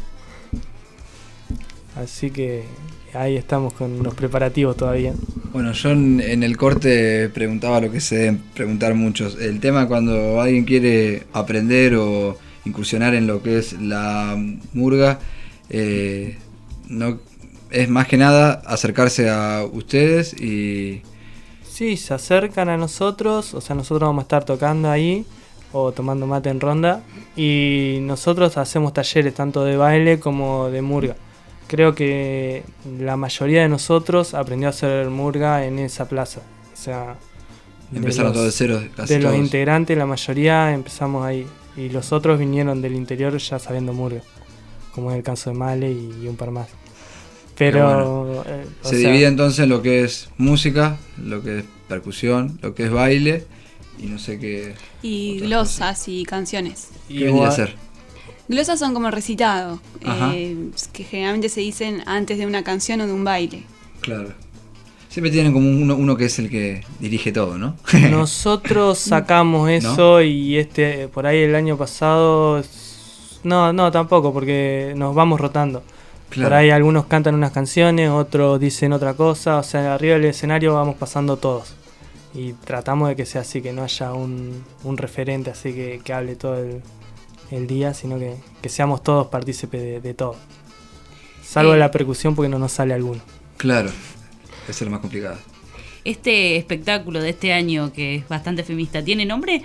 Así que ahí estamos con los preparativos todavía. Bueno, yo en, en el corte preguntaba lo que se deben preguntar muchos. El tema cuando alguien quiere aprender o incursionar en lo que es la murga, eh, no es más que nada acercarse a ustedes y... Sí, se acercan a nosotros, o sea, nosotros vamos a estar tocando ahí o tomando mate en ronda y nosotros hacemos talleres tanto de baile como de murga. Creo que la mayoría de nosotros aprendió a hacer murga en esa plaza, o sea... Empezaron todos de cero, casi De los todos. integrantes, la mayoría empezamos ahí y los otros vinieron del interior ya sabiendo murga, como es el caso de Male y, y un par más. Pero Bueno, eh, o se sea, divide entonces en lo que es música, lo que es percusión, lo que es baile y no sé qué. Y glosas y canciones. ¿Qué vendría a ser? Glosas son como recitados, Ajá. eh, que generalmente se dicen antes de una canción o de un baile. Claro. Siempre tienen como uno, uno que es el que dirige todo, ¿no? nosotros sacamos eso y este por ahí el año pasado no, no tampoco porque nos vamos rotando. Claro. Por ahí algunos cantan unas canciones, otros dicen otra cosa, o sea, arriba del escenario vamos pasando todos. Y tratamos de que sea así, que no haya un, un referente así que, que hable todo el, el día, sino que, que seamos todos partícipes de, de todo. Salvo Eh. la percusión porque no nos sale alguno. Claro, esa es la más complicada. Este espectáculo de este año, que es bastante feminista, ¿tiene nombre?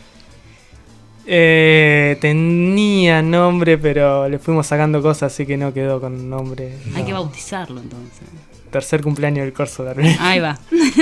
Eh, tenía nombre, pero le fuimos sacando cosas, así que no quedó con nombre. Hay No. que bautizarlo entonces. Tercer cumpleaños del corso de Ahí va.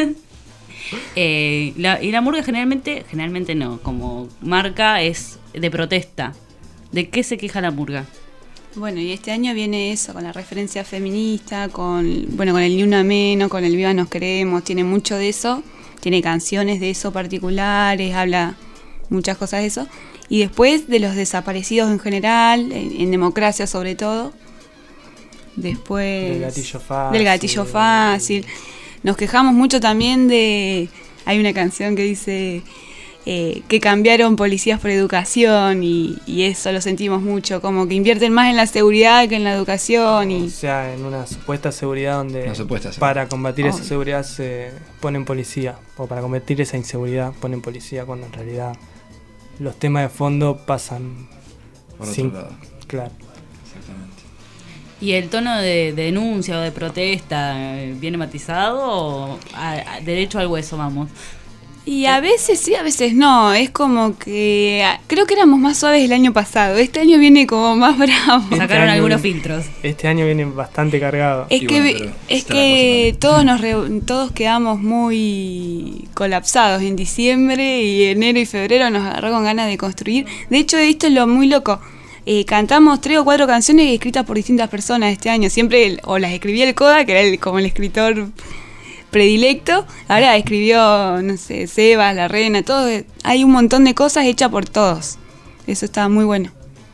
Eh, la, y la murga generalmente, generalmente no, como marca es de protesta. ¿De qué se queja la murga? Bueno, y este año viene eso, con la referencia feminista, con bueno con el Ni Una Menos, con el Viva Nos Queremos, tiene mucho de eso, tiene canciones de eso particulares, habla muchas cosas de eso. Y después de los desaparecidos en general, en, en democracia sobre todo. Después... Del gatillo fácil. Del gatillo fácil. Nos quejamos mucho también de... Hay una canción que dice eh, que cambiaron policías por educación y, y eso lo sentimos mucho, como que invierten más en la seguridad que en la educación. Y O sea, en una supuesta seguridad donde Una supuesta seguridad. para combatir esa Obvio. seguridad se ponen policía, o para combatir esa inseguridad ponen policía, cuando en realidad los temas de fondo pasan Por otro sin- lado. Claro. Exactamente. ¿Y el tono de, de denuncia o de protesta eh, viene matizado o a- a- derecho al hueso vamos? Y a veces sí, a veces no. Es como que ah, creo que éramos más suaves el año pasado. Este año viene como más bravo. Este Sacaron año algunos viene- filtros. Este año viene bastante cargado. Es Y que bueno, pero es está la que todos nos reu- todos quedamos muy colapsados en diciembre y enero y febrero nos agarró con ganas de construir. De hecho, esto es lo muy loco. Eh, cantamos tres o cuatro canciones escritas por distintas personas este año. Siempre el- o las escribía el Coda, que era el- como el escritor predilecto. Ahora escribió, no sé, Sebas, La Rena, todo. Hay un montón de cosas hechas por todos. Eso está muy bueno.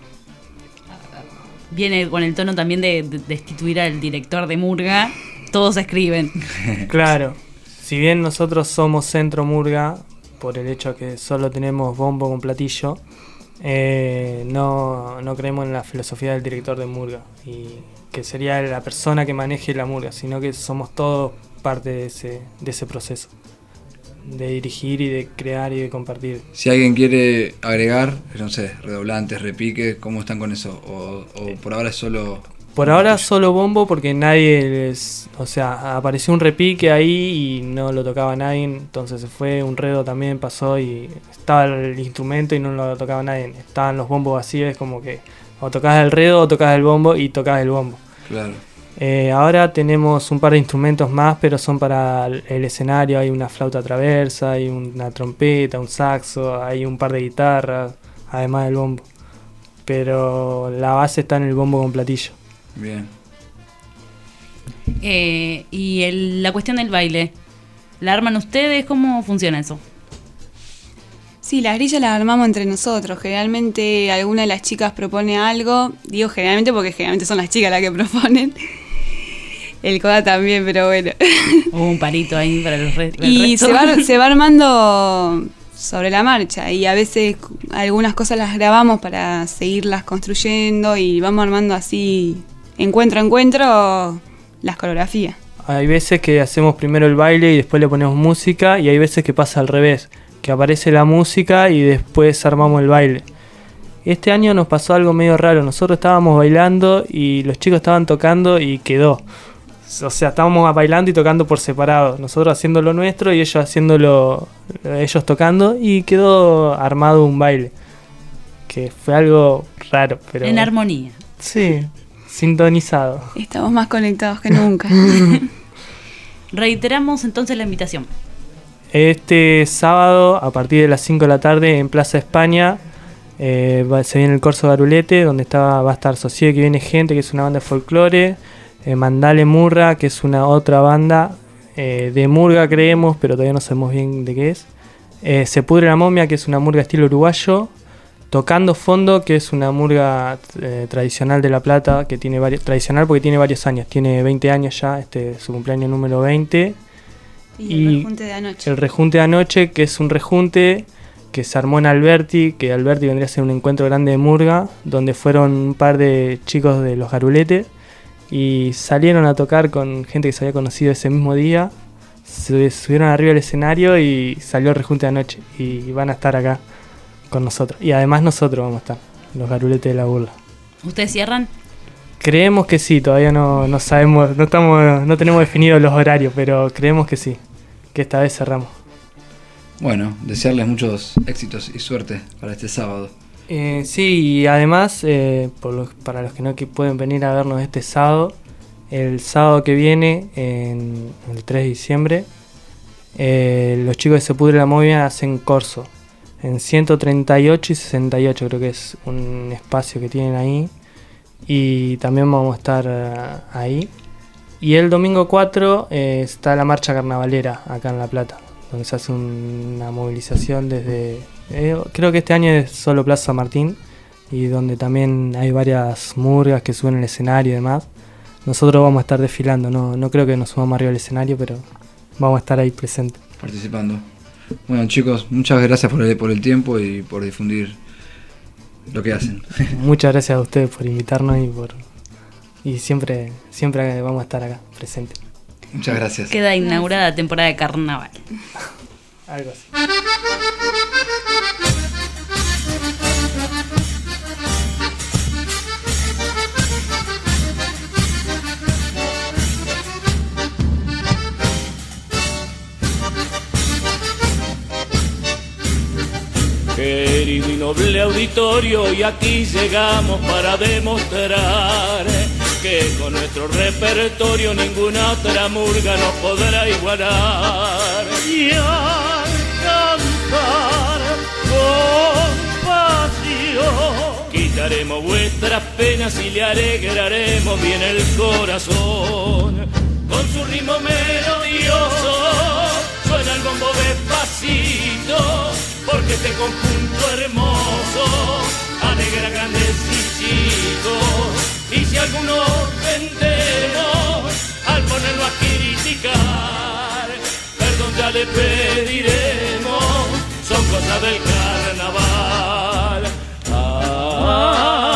Viene con el tono también de, de destituir al director de murga. Todos escriben. Claro, si bien nosotros somos centro murga, por el hecho que solo tenemos bombo con platillo, eh, no, no creemos en la filosofía del director de murga, y que sería la persona que maneje la murga, sino que somos todos parte de ese, de ese proceso, de dirigir y de crear y de compartir. Si alguien quiere agregar, no sé, redoblantes, repiques, ¿cómo están con eso? O, o por ahora es solo... Por ahora solo bombo porque nadie les... O sea, apareció un repique ahí y no lo tocaba nadie, entonces se fue, un redo también pasó y estaba el instrumento y no lo tocaba nadie. Estaban los bombos vacíos, es como que o tocás el redo o tocás el bombo y tocás el bombo. Claro. Eh, ahora tenemos un par de instrumentos más, pero son para el el escenario. Hay una flauta traversa, hay una trompeta, un saxo, hay un par de guitarras, además del bombo. Pero la base está en el bombo con platillo. Bien. Eh, y el- la cuestión del baile. ¿La arman ustedes? ¿Cómo funciona eso? Sí, las grillas las armamos entre nosotros. Generalmente alguna de las chicas propone algo. Digo generalmente porque generalmente son las chicas las que proponen. El Coda también, pero bueno. Hubo un palito ahí para el, re- el Y resto. se va, se va armando sobre la marcha. Y a veces algunas cosas las grabamos para seguirlas construyendo y vamos armando así, encuentro a encuentro, las coreografías. Hay veces que hacemos primero el baile y después le ponemos música, y hay veces que pasa al revés, que aparece la música y después armamos el baile. Este año nos pasó algo medio raro. Nosotros estábamos bailando y los chicos estaban tocando y quedó. O sea, estábamos bailando y tocando por separado. Nosotros haciendo lo nuestro y ellos haciéndolo, ellos tocando, y quedó armado un baile. Que fue algo raro, pero... En armonía. Sí, sintonizado. Estamos más conectados que nunca. Reiteramos entonces la invitación. Este sábado, a partir de las cinco de la tarde, en Plaza España, eh, va, se viene el Corso Garulete, donde está, va a estar Sociedad que viene gente, que es una banda de folclore, eh, Mandale Murra, que es una otra banda eh, de murga, creemos, pero todavía no sabemos bien de qué es. Eh, Se Pudre la Momia, que es una murga estilo uruguayo. Tocando Fondo, que es una murga eh, tradicional de La Plata, que tiene varios, tradicional porque tiene varios años, tiene veinte años ya, este es su cumpleaños número veinte. Y, y el rejunte de anoche. El rejunte de anoche, que es un rejunte que se armó en Alberti, que Alberti vendría a ser un encuentro grande de murga, donde fueron un par de chicos de los Garuletes y salieron a tocar con gente que se había conocido ese mismo día, se subieron arriba del escenario y salió el rejunte de anoche y van a estar acá con nosotros. Y además nosotros vamos a estar, los Garuletes de la Burla. ¿Ustedes cierran? Creemos que sí, todavía no, no sabemos, no estamos, no tenemos definidos los horarios, pero creemos que sí, que esta vez cerramos. Bueno, desearles muchos éxitos y suerte para este sábado. Eh, sí, y además, eh, por los, para los que no que pueden venir a vernos este sábado, el sábado que viene, en el tres de diciembre, eh, los chicos de Se Pudre la Momia hacen corso en ciento treinta y ocho y sesenta y ocho, creo que es un espacio que tienen ahí, y también vamos a estar uh, ahí. Y el domingo cuatro eh, está la marcha carnavalera acá en La Plata, donde se hace un, una movilización desde, eh, creo que este año es solo Plaza Martín, y donde también hay varias murgas que suben al escenario y demás. Nosotros vamos a estar desfilando, no, no creo que nos subamos arriba del escenario, pero vamos a estar ahí presentes. Participando. Bueno, chicos, muchas gracias por el, por el tiempo y por difundir lo que hacen. Muchas gracias a ustedes por invitarnos y por y siempre siempre vamos a estar acá presentes. Muchas gracias. Queda inaugurada la temporada de carnaval. Algo así. Querido y noble auditorio, y aquí llegamos para demostrar que con nuestro repertorio ninguna otra murga nos podrá igualar. Y al cantar con pasión quitaremos vuestras penas y le alegraremos bien el corazón. Con su ritmo melodioso suena el bombo despacito, porque este conjunto hermoso alegra grandes y chicos. Y si alguno ofendemos al ponerlo a criticar, perdón ya le pediremos, son cosas del carnaval. Ah,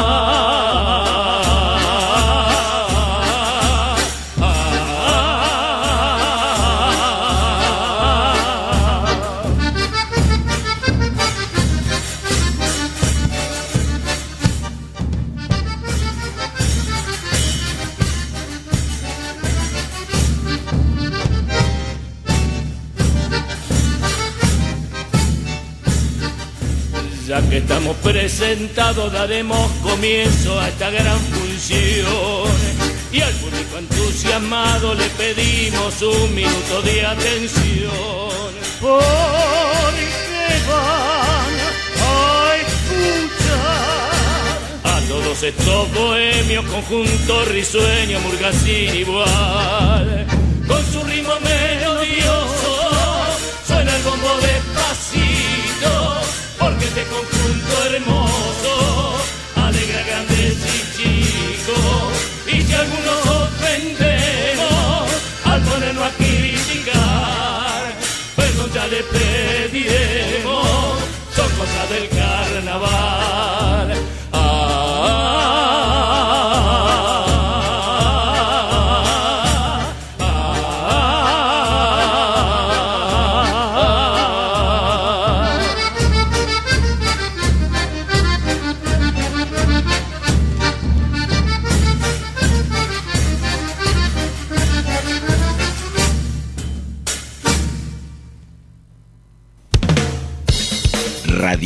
ya que estamos presentados, daremos comienzo a esta gran función. Y al público entusiasmado le pedimos un minuto de atención. Porque van a escuchar a todos estos bohemios, conjunto risueño, murga sin igual. Con su ritmo melodioso suena el bombo despacito, porque este conjunto hermoso alegra grandes y chicos. Y si algunos ofendemos al ponernos a criticar, perdón ya le pediremos, son cosas del carnaval.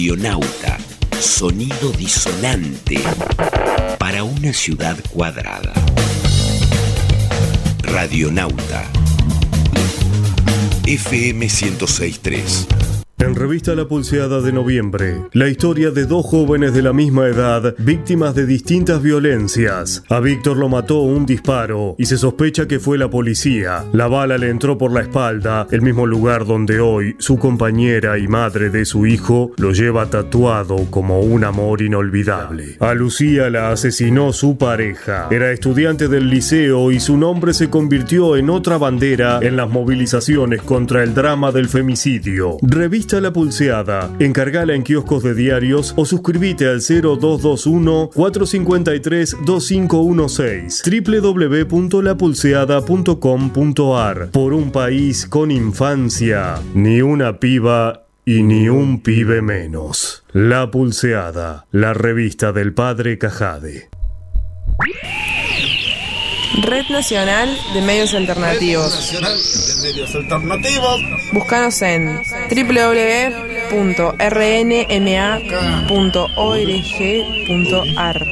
Radionauta, sonido disonante para una ciudad cuadrada. Radionauta, F M ciento seis punto tres. En Revista La Pulseada de noviembre, la historia de dos jóvenes de la misma edad, víctimas de distintas violencias. A Víctor lo mató un disparo y se sospecha que fue la policía. La bala le entró por la espalda, el mismo lugar donde hoy su compañera y madre de su hijo lo lleva tatuado como un amor inolvidable. A Lucía la asesinó su pareja. Era estudiante del liceo y su nombre se convirtió en otra bandera en las movilizaciones contra el drama del femicidio. Revista La Pulseada. Encargala en kioscos de diarios o suscríbete al cero dos dos uno, cuatro cinco tres, dos cinco uno seis. doble u doble u doble u punto la pulseada punto com punto a r. Por un país con infancia, ni una piba y ni un pibe menos. La Pulseada, la revista del padre Cajade. Red Nacional de Medios Alternativos. Nacional de Medios Alternativos. Búscanos en doble u doble u doble u punto r n m a punto org punto a r.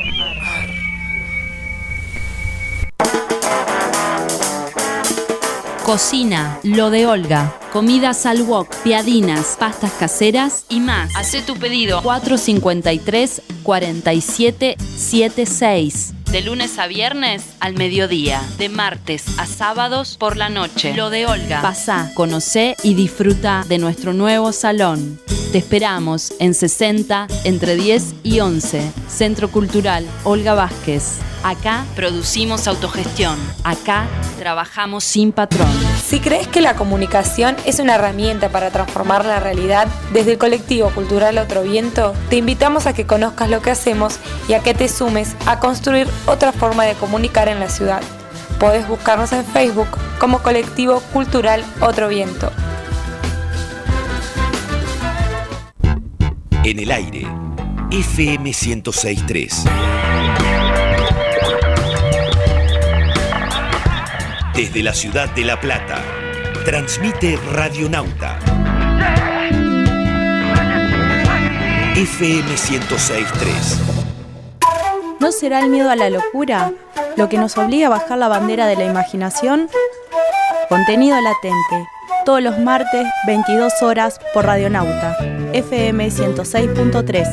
Cocina, lo de Olga. Comidas al wok, piadinas, pastas caseras y más. Hacé tu pedido cuatro cinco tres, cuatro siete siete seis. De lunes a viernes al mediodía. De martes a sábados por la noche. Lo de Olga. Pasá, conocé y disfruta de nuestro nuevo salón. Te esperamos en sesenta, entre diez y once. Centro Cultural Olga Vázquez. Acá producimos autogestión. Acá trabajamos sin patrón. Si crees que la comunicación es una herramienta para transformar la realidad, desde el colectivo cultural Otro Viento, te invitamos a que conozcas lo que hacemos y a que te sumes a construir otra forma de comunicar en la ciudad. Podés buscarnos en Facebook como Colectivo Cultural Otro Viento. En el aire, F M ciento seis punto tres. Desde la ciudad de La Plata, transmite Radionauta. F M ciento seis punto tres. ¿No será el miedo a la locura lo que nos obliga a bajar la bandera de la imaginación? Contenido latente, todos los martes, veintidós horas, por Radionauta, F M ciento seis punto tres.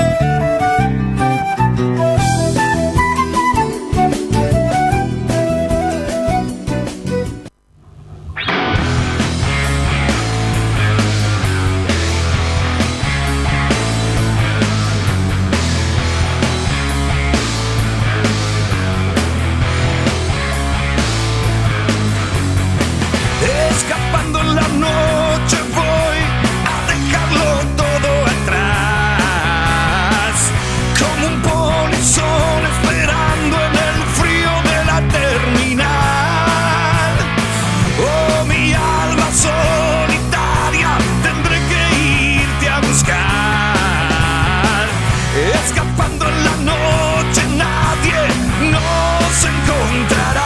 Escapando en la noche voy a dejarlo todo atrás, como un polizón esperando en el frío de la terminal. Oh, mi alma solitaria, tendré que irte a buscar. Escapando en la noche nadie nos encontrará.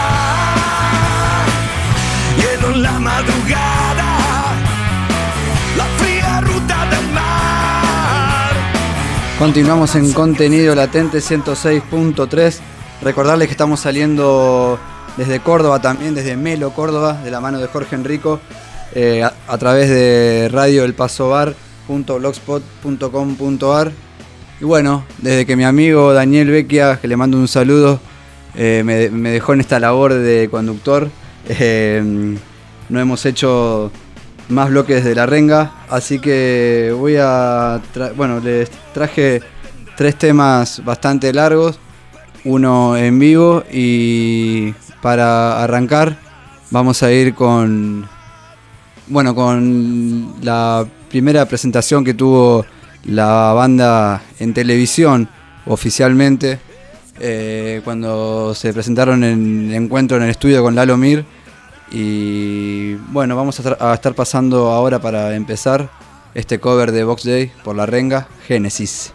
En la madrugada, la fría ruta del mar. Continuamos en Contenido Latente ciento seis punto tres. Recordarles que estamos saliendo desde Córdoba también, desde Melo, Córdoba, de la mano de Jorge Enrico, eh, a, a través de radio el paso bar punto blogspot punto com punto a r. Y bueno, desde que mi amigo Daniel Vecchia, que le mando un saludo, eh, me, me dejó en esta labor de conductor, eh, no hemos hecho más bloques de La Renga, así que voy a... Tra- bueno, les traje tres temas bastante largos, uno en vivo, y para arrancar vamos a ir con... Bueno, con la primera presentación que tuvo la banda en televisión oficialmente, eh, cuando se presentaron en el encuentro en el estudio con Lalo Mir. Y bueno, vamos a, tra- a estar pasando ahora, para empezar, este cover de Box Day por La Renga, Génesis.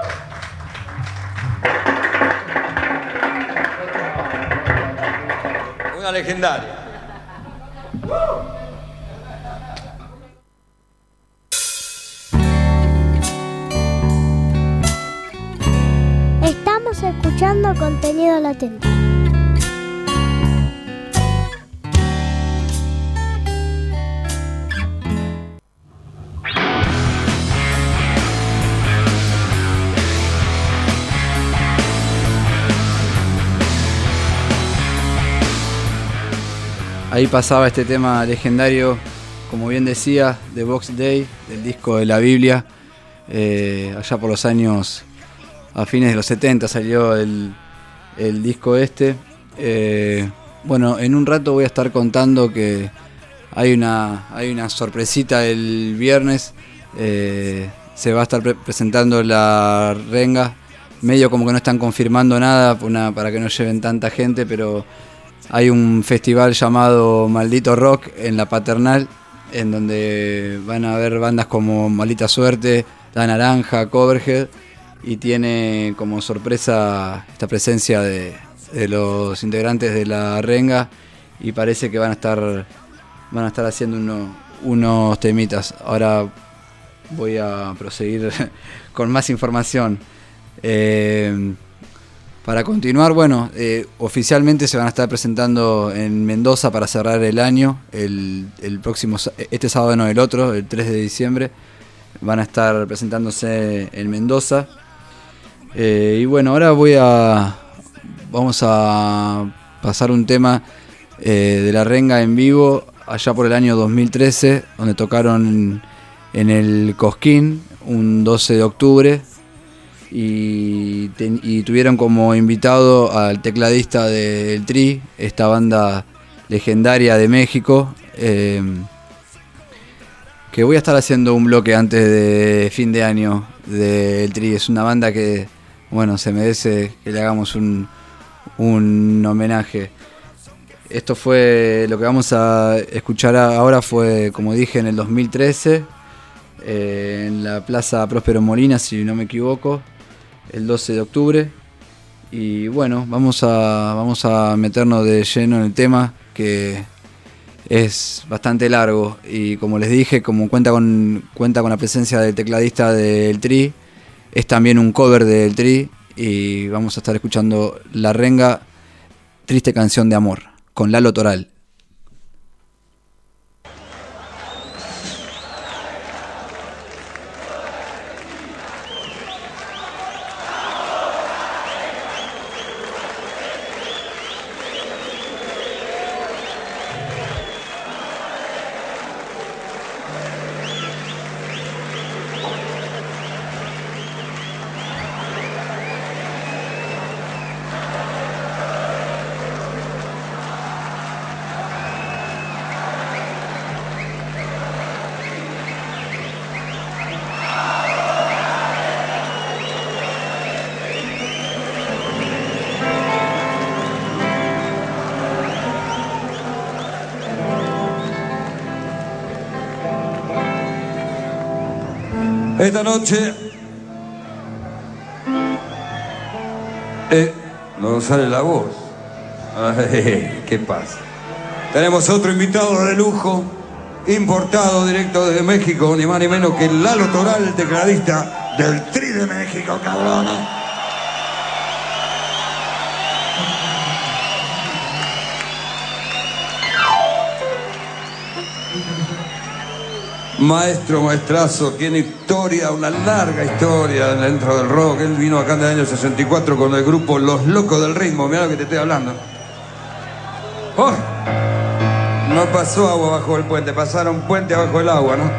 Una legendaria. Estamos escuchando Contenido Latente. Ahí pasaba este tema legendario, como bien decía, de Box Day, del disco de la Biblia. Eh, allá por los años, a fines de los setenta salió el, el disco este. Eh, bueno, en un rato voy a estar contando que hay una, hay una sorpresita el viernes. Eh, se va a estar pre- presentando la renga. Medio como que no están confirmando nada una, para que no lleven tanta gente, pero hay un festival llamado Maldito Rock en La Paternal, en donde van a haber bandas como Maldita Suerte, La Naranja, Coverhead, y tiene como sorpresa esta presencia de, de los integrantes de la renga, y parece que van a estar van a estar haciendo uno, unos temitas. Ahora voy a proseguir con más información. Eh, Para continuar, bueno, eh, oficialmente se van a estar presentando en Mendoza para cerrar el año, el, el próximo, este sábado no, el otro, el tres de diciembre, van a estar presentándose en Mendoza. Eh, y bueno, ahora voy a, vamos a pasar un tema eh, de la renga en vivo, allá por el año dos mil trece, donde tocaron en el Cosquín, un doce de octubre. Y, ten, y tuvieron como invitado al tecladista del Tri, esta banda legendaria de México, eh, que voy a estar haciendo un bloque antes de fin de año del Tri. Es una banda que, bueno, se merece que le hagamos un, un homenaje. Esto fue, lo que vamos a escuchar ahora fue, como dije, en el dos mil trece, eh, en la Plaza Próspero Molina, si no me equivoco, el doce de octubre. Y bueno, vamos a, vamos a meternos de lleno en el tema, que es bastante largo, y como les dije, como cuenta con, cuenta con la presencia del tecladista del Tri, es también un cover del Tri, y vamos a estar escuchando La Renga, Triste Canción de Amor, con Lalo Toral. Esta noche eh, no sale la voz. Ay, ¿qué pasa? Tenemos otro invitado de lujo, importado directo desde México, ni más ni menos que Lalo Toral, tecladista del Tri de México, cabrón. Maestro, maestrazo, tiene historia, una larga historia dentro del rock. Él vino acá en el año sesenta y cuatro con el grupo Los Locos del Ritmo. Mirá lo que te estoy hablando. Oh, no pasó agua bajo el puente, pasaron puente abajo del agua, ¿no?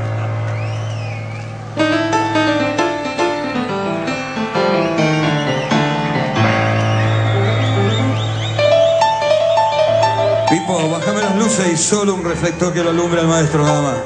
Pipo, bájame las luces y solo un reflector que lo alumbre al maestro nada más.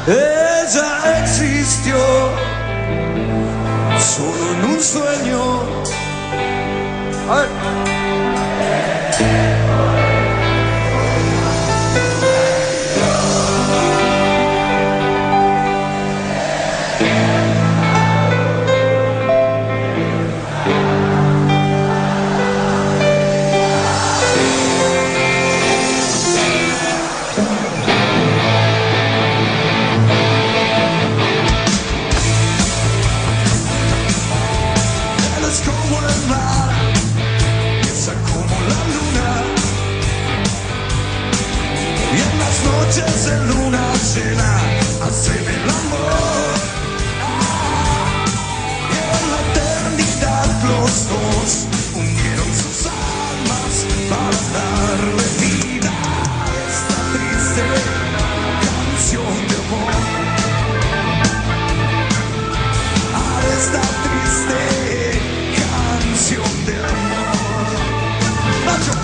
ella existió solo en un sueño. A ver. Noches de luna llena hacen el amor. Y en la eternidad los dos unieron sus almas para darle vida a esta triste canción de amor. A esta triste canción de amor. ¡Nacho!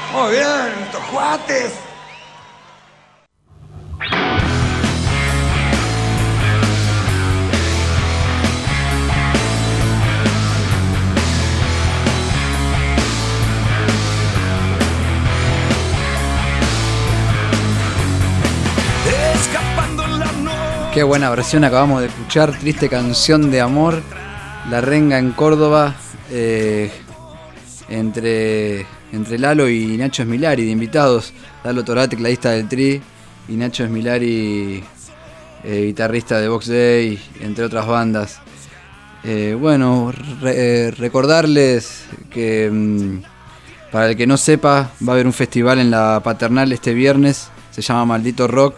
Muy bien, estos cuates. Qué buena versión acabamos de escuchar, Triste Canción de Amor, La Renga en Córdoba, eh, entre, entre Lalo y Nacho Esmilari de invitados. Lalo Torá, tecladista del Tri, y Nacho Esmilari, eh, guitarrista de Box Day, entre otras bandas. Eh, bueno, re, eh, recordarles que mmm, para el que no sepa, va a haber un festival en la Paternal este viernes, se llama Maldito Rock,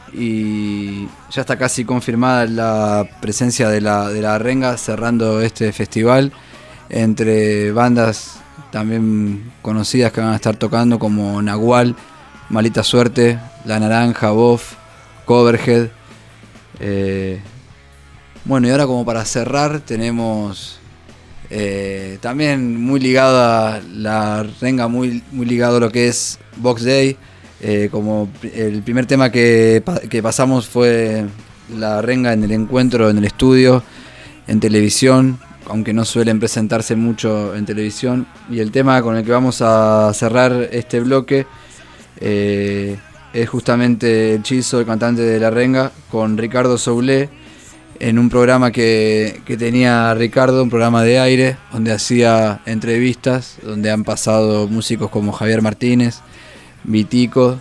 y ya está casi confirmada la presencia de la, de la Renga cerrando este festival, entre bandas también conocidas que van a estar tocando como Nahual, Malita Suerte, La Naranja, Bof, Coverhead. Eh, bueno, y ahora como para cerrar tenemos eh, también muy ligado a la Renga, muy, muy ligado a lo que es Box Day. Eh, como el primer tema que, que pasamos fue La Renga en el encuentro, en el estudio, en televisión, aunque no suelen presentarse mucho en televisión. Y el tema con el que vamos a cerrar este bloque eh, es justamente El Chizo, el cantante de La Renga, con Ricardo Soulé, en un programa que, que tenía Ricardo, un programa de aire, donde hacía entrevistas, donde han pasado músicos como Javier Martínez, Vitico.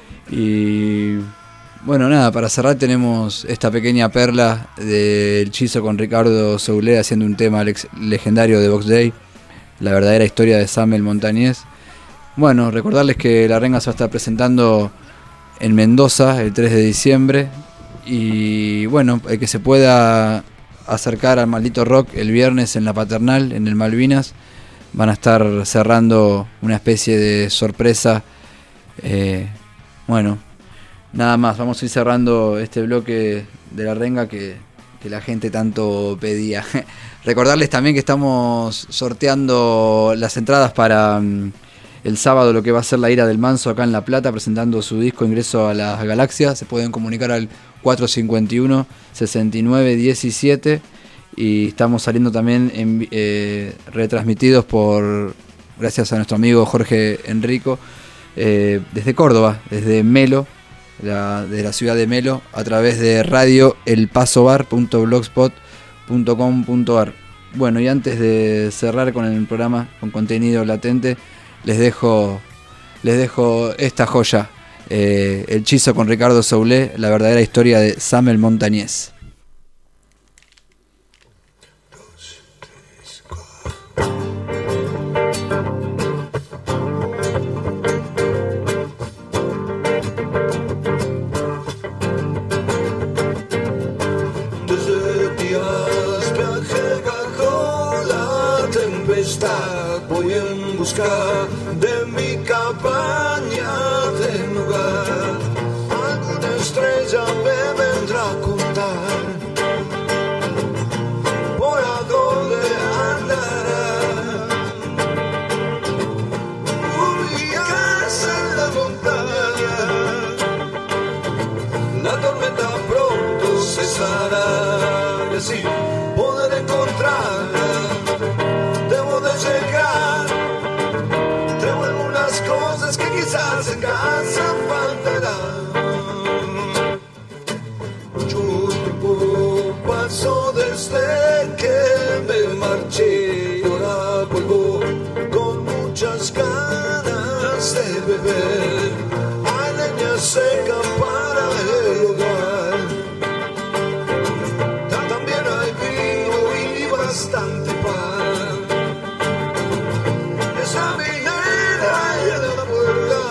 Y bueno, nada, para cerrar tenemos esta pequeña perla del Chizo con Ricardo Soulé haciendo un tema lex- legendario de Box Day, la verdadera historia de Samuel Montañés. Bueno, recordarles que La Renga se va a estar presentando en Mendoza el tres de diciembre, y bueno, el que se pueda acercar al Maldito Rock el viernes en la Paternal, en el Malvinas, van a estar cerrando una especie de sorpresa. Eh, bueno, nada más, vamos a ir cerrando este bloque de La Renga que, que la gente tanto pedía. Recordarles también que estamos sorteando las entradas para um, el sábado, lo que va a ser la Ira del Manso acá en La Plata, presentando su disco Ingreso a las Galaxias. Se pueden comunicar al cuatro cincuenta y uno, sesenta y nueve diecisiete, y estamos saliendo también en, eh, retransmitidos por, gracias a nuestro amigo Jorge Enrico, Eh, desde Córdoba, desde Melo, la, de la ciudad de Melo, a través de radio el paso bar punto blogspot punto com punto ar. Bueno, y antes de cerrar con el programa con contenido latente, les dejo les dejo esta joya, eh, El Chizo con Ricardo Soulé, la verdadera historia de Samuel Montañés. Voy en busca de mi cabaña de lugar. Alguna estrella me vendrá a contar por a dónde andará. Mi casa en la montaña, la tormenta pronto cesará y así poder encontrarla. Llegar, tengo algunas cosas que quizás en casa faltarán. Mucho tiempo pasó desde que me marché, ahora vuelvo con muchas ganas de beber. Hay leña seca para el hogar, también hay vino y bastante pan. Esa minera y en la puerta,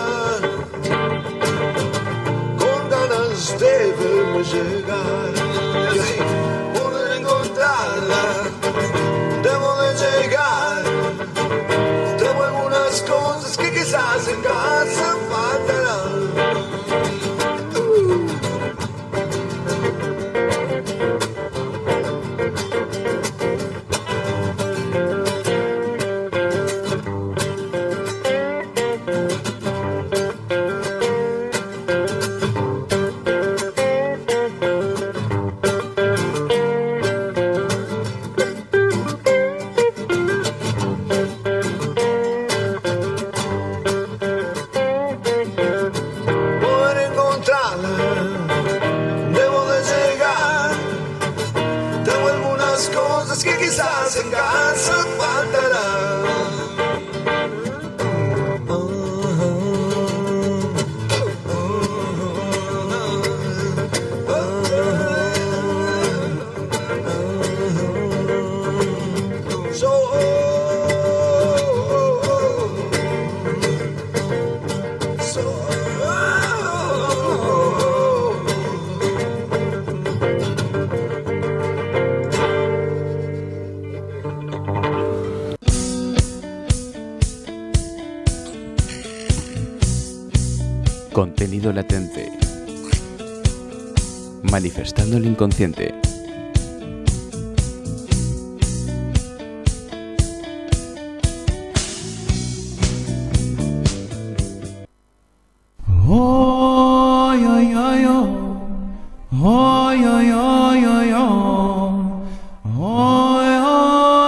con ganas de verme llegar, y así poder encontrarla. Debo de llegar, tengo algunas cosas que quizás en casa faltarán. Contenido latente. Manifestando el inconsciente. Oy, oy, oy, oy. Oy, oy, oy, oy, oy. Oy, oy, oy.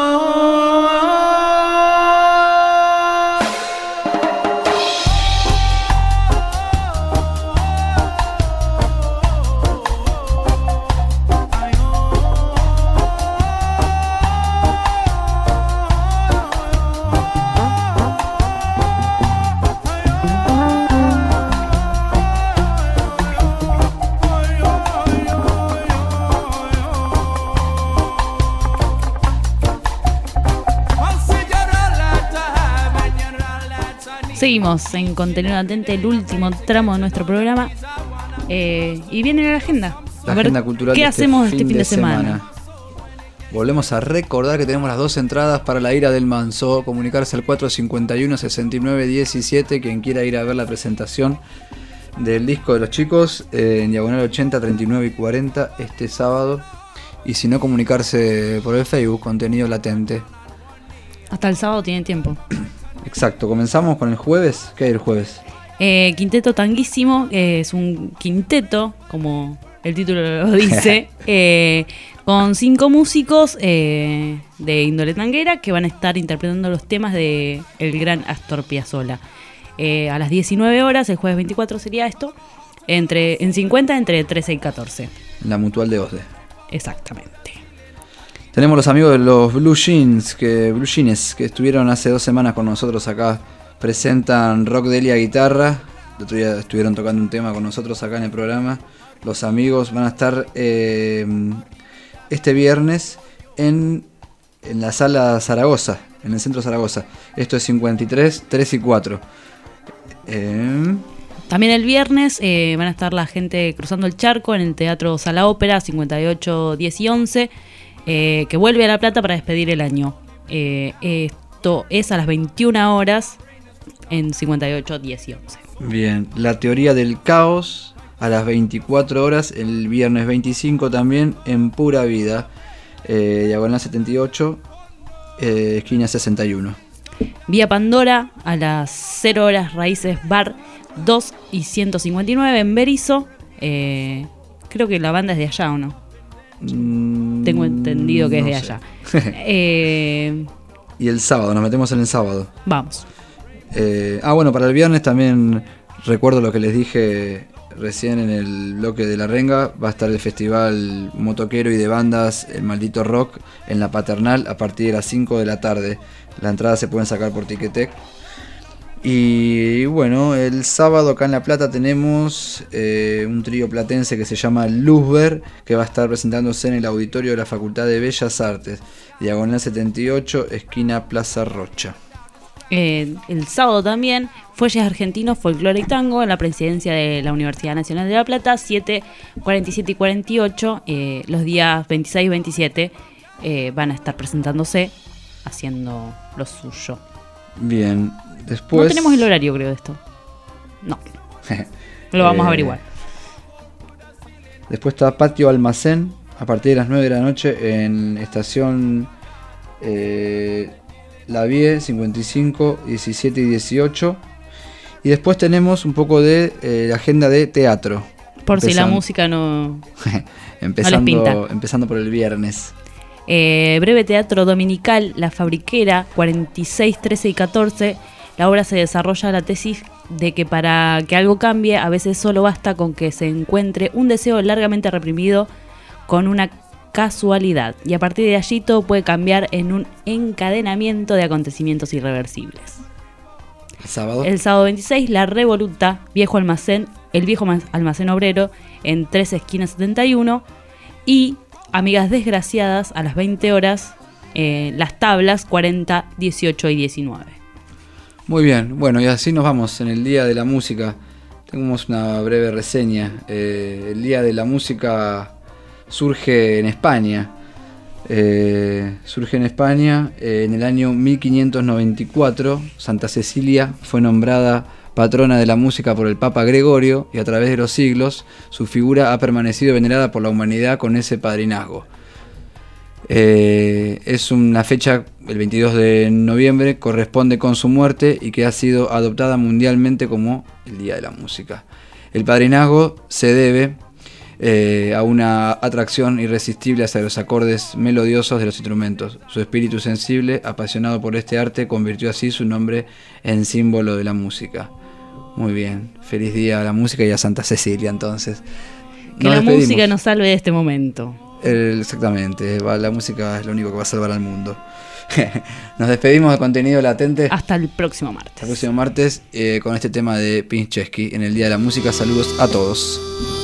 Seguimos en Contenido Latente, el último tramo de nuestro programa. Eh, y viene la agenda. La A ver, agenda cultural ¿qué de hacemos este este fin de semana? Volvemos a recordar que tenemos las dos entradas para la ira del Manso. Comunicarse al cuatro cincuenta y uno, sesenta y nueve diecisiete. Quien quiera ir a ver la presentación del disco de los chicos eh, en diagonal ochenta, treinta y nueve y cuarenta este sábado. Y si no, comunicarse por el Facebook, Contenido Latente. Hasta el sábado tiene tiempo. Exacto, comenzamos con el jueves. ¿Qué hay el jueves? Eh, quinteto Tanguísimo, eh, es un quinteto, como el título lo dice, eh, con cinco músicos eh, de índole tanguera que van a estar interpretando los temas de el gran Astor Piazzolla. Eh, a las diecinueve horas, el jueves veinticuatro sería esto, entre en cincuenta entre trece y catorce. En la Mutual de Osde. Exactamente. Tenemos los amigos de los Blue Jeans, que, Blue Jeans, que estuvieron hace dos semanas con nosotros acá. Presentan rock Delia guitarra. El otro día estuvieron tocando un tema con nosotros acá en el programa. Los amigos van a estar eh, este viernes en, en la sala Zaragoza, en el centro Zaragoza. Esto es cincuenta y tres, tres y cuatro. Eh... También el viernes eh, van a estar la gente cruzando el charco en el Teatro Sala Ópera, cincuenta y ocho, diez y once. Eh, que vuelve a La Plata para despedir el año. Eh, esto es a las veintiuna horas en cincuenta y ocho, diez y once. Bien, la teoría del caos a las veinticuatro horas, el viernes veinticinco también en Pura Vida, eh, diagonal setenta y ocho, eh, esquina sesenta y uno. Vía Pandora a las cero horas, Raíces Bar dos y ciento cincuenta y nueve en Berizo. Eh, creo que la banda es de allá, ¿o no? Mm, Tengo entendido que es no de sé. allá. eh, Y el sábado, nos metemos en el sábado. Vamos. Eh, ah, bueno, para el viernes también recuerdo lo que les dije recién en el bloque de La Renga. Va a estar el festival motoquero y de bandas El Maldito Rock en La Paternal a partir de las cinco de la tarde. La entrada se pueden sacar por Ticketek. Y bueno, el sábado acá en La Plata tenemos eh, un trío platense que se llama Luzber, que va a estar presentándose en el auditorio de la Facultad de Bellas Artes, diagonal setenta y ocho, esquina Plaza Rocha. Eh, el sábado también, Fuelles Argentinos, Folclore y Tango, en la presidencia de la Universidad Nacional de La Plata, siete, cuarenta y siete y cuarenta y ocho, eh, los días veintiséis y veintisiete eh, van a estar presentándose, haciendo lo suyo. Bien, después... No tenemos el horario, creo, de esto. No. Lo vamos eh, a averiguar. Después está Patio Almacén, a partir de las nueve de la noche, en estación eh, La Vie, cincuenta y cinco, diecisiete y dieciocho. Y después tenemos un poco de eh, la agenda de teatro. Por Empezando, si la música no, empezando, no les pinta. Empezando por el viernes. Eh, breve teatro dominical, La Fabriquera, cuarenta y seis, trece y catorce. La obra se desarrolla la tesis de que para que algo cambie, a veces solo basta con que se encuentre un deseo largamente reprimido con una casualidad. Y a partir de allí todo puede cambiar en un encadenamiento de acontecimientos irreversibles. El sábado. El sábado veintiséis, La Revoluta, Viejo Almacén, el Viejo Almacén Obrero, en tres esquinas setenta y uno. Y Amigas Desgraciadas, a las veinte horas, eh, Las Tablas, cuarenta, dieciocho y diecinueve. Muy bien, bueno, y así nos vamos en el Día de la Música. Tenemos una breve reseña. Eh, el Día de la Música surge en España. Eh, surge en España eh, en el año mil quinientos noventa y cuatro. Santa Cecilia fue nombrada patrona de la música por el Papa Gregorio, y a través de los siglos su figura ha permanecido venerada por la humanidad con ese padrinazgo. Eh, es una fecha, el veintidós de noviembre, corresponde con su muerte y que ha sido adoptada mundialmente como el Día de la Música. El padrinazgo se debe eh, a una atracción irresistible hacia los acordes melodiosos de los instrumentos. Su espíritu sensible, apasionado por este arte, convirtió así su nombre en símbolo de la música. Muy bien, feliz día a la música y a Santa Cecilia entonces. Que la música nos salve de este momento. El, exactamente, la música es lo único que va a salvar al mundo. Nos despedimos de Contenido Latente. Hasta el próximo martes. Hasta el próximo martes eh, con este tema de Pincheski en el Día de la Música. Saludos a todos.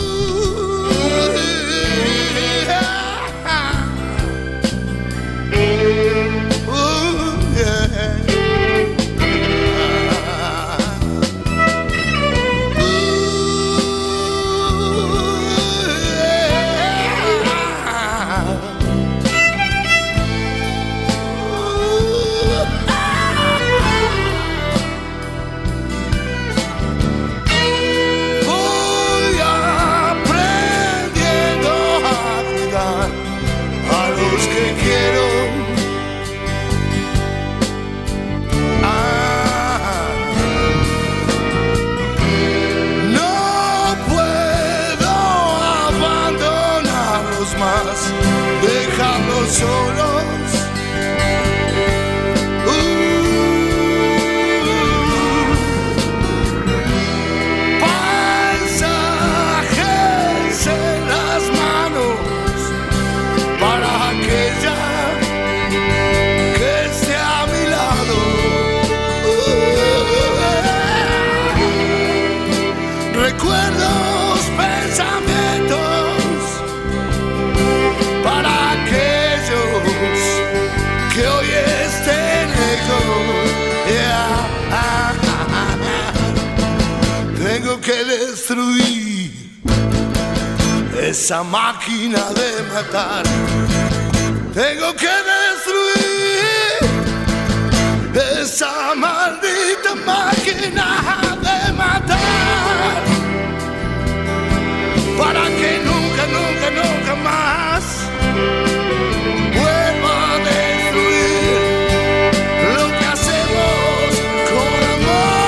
Que destruir esa máquina de matar. Tengo que destruir esa maldita máquina de matar para que nunca, nunca, nunca más vuelva a destruir lo que hacemos con amor.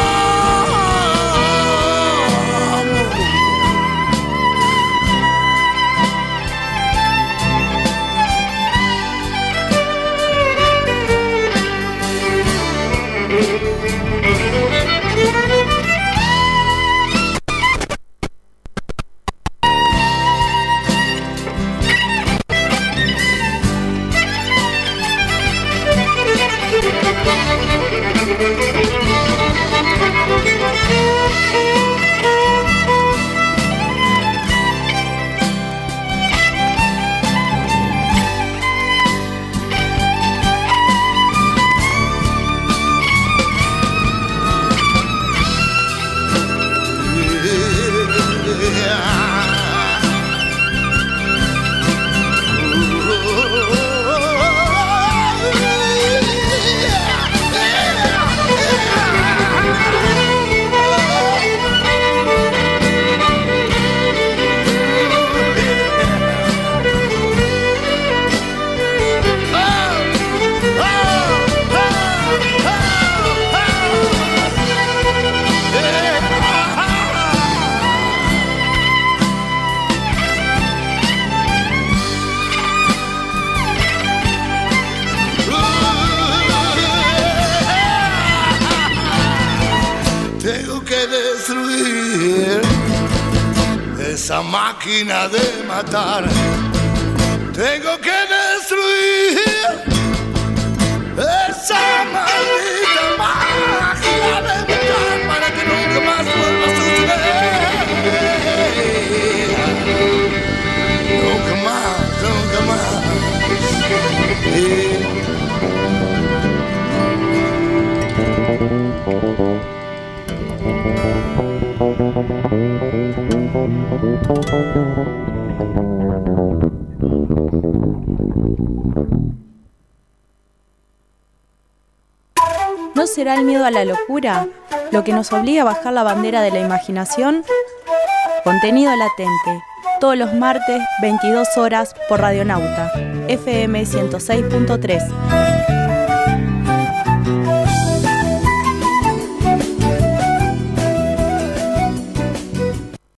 Esa máquina de matar, tengo que destruir esa maldita máquina de matar para que nunca más vuelva a suceder. Nunca más, nunca más. ¿No será el miedo a la locura lo que nos obliga a bajar la bandera de la imaginación. Contenido latente, todos los martes, veintidós horas, por Radionauta, F M ciento seis punto tres.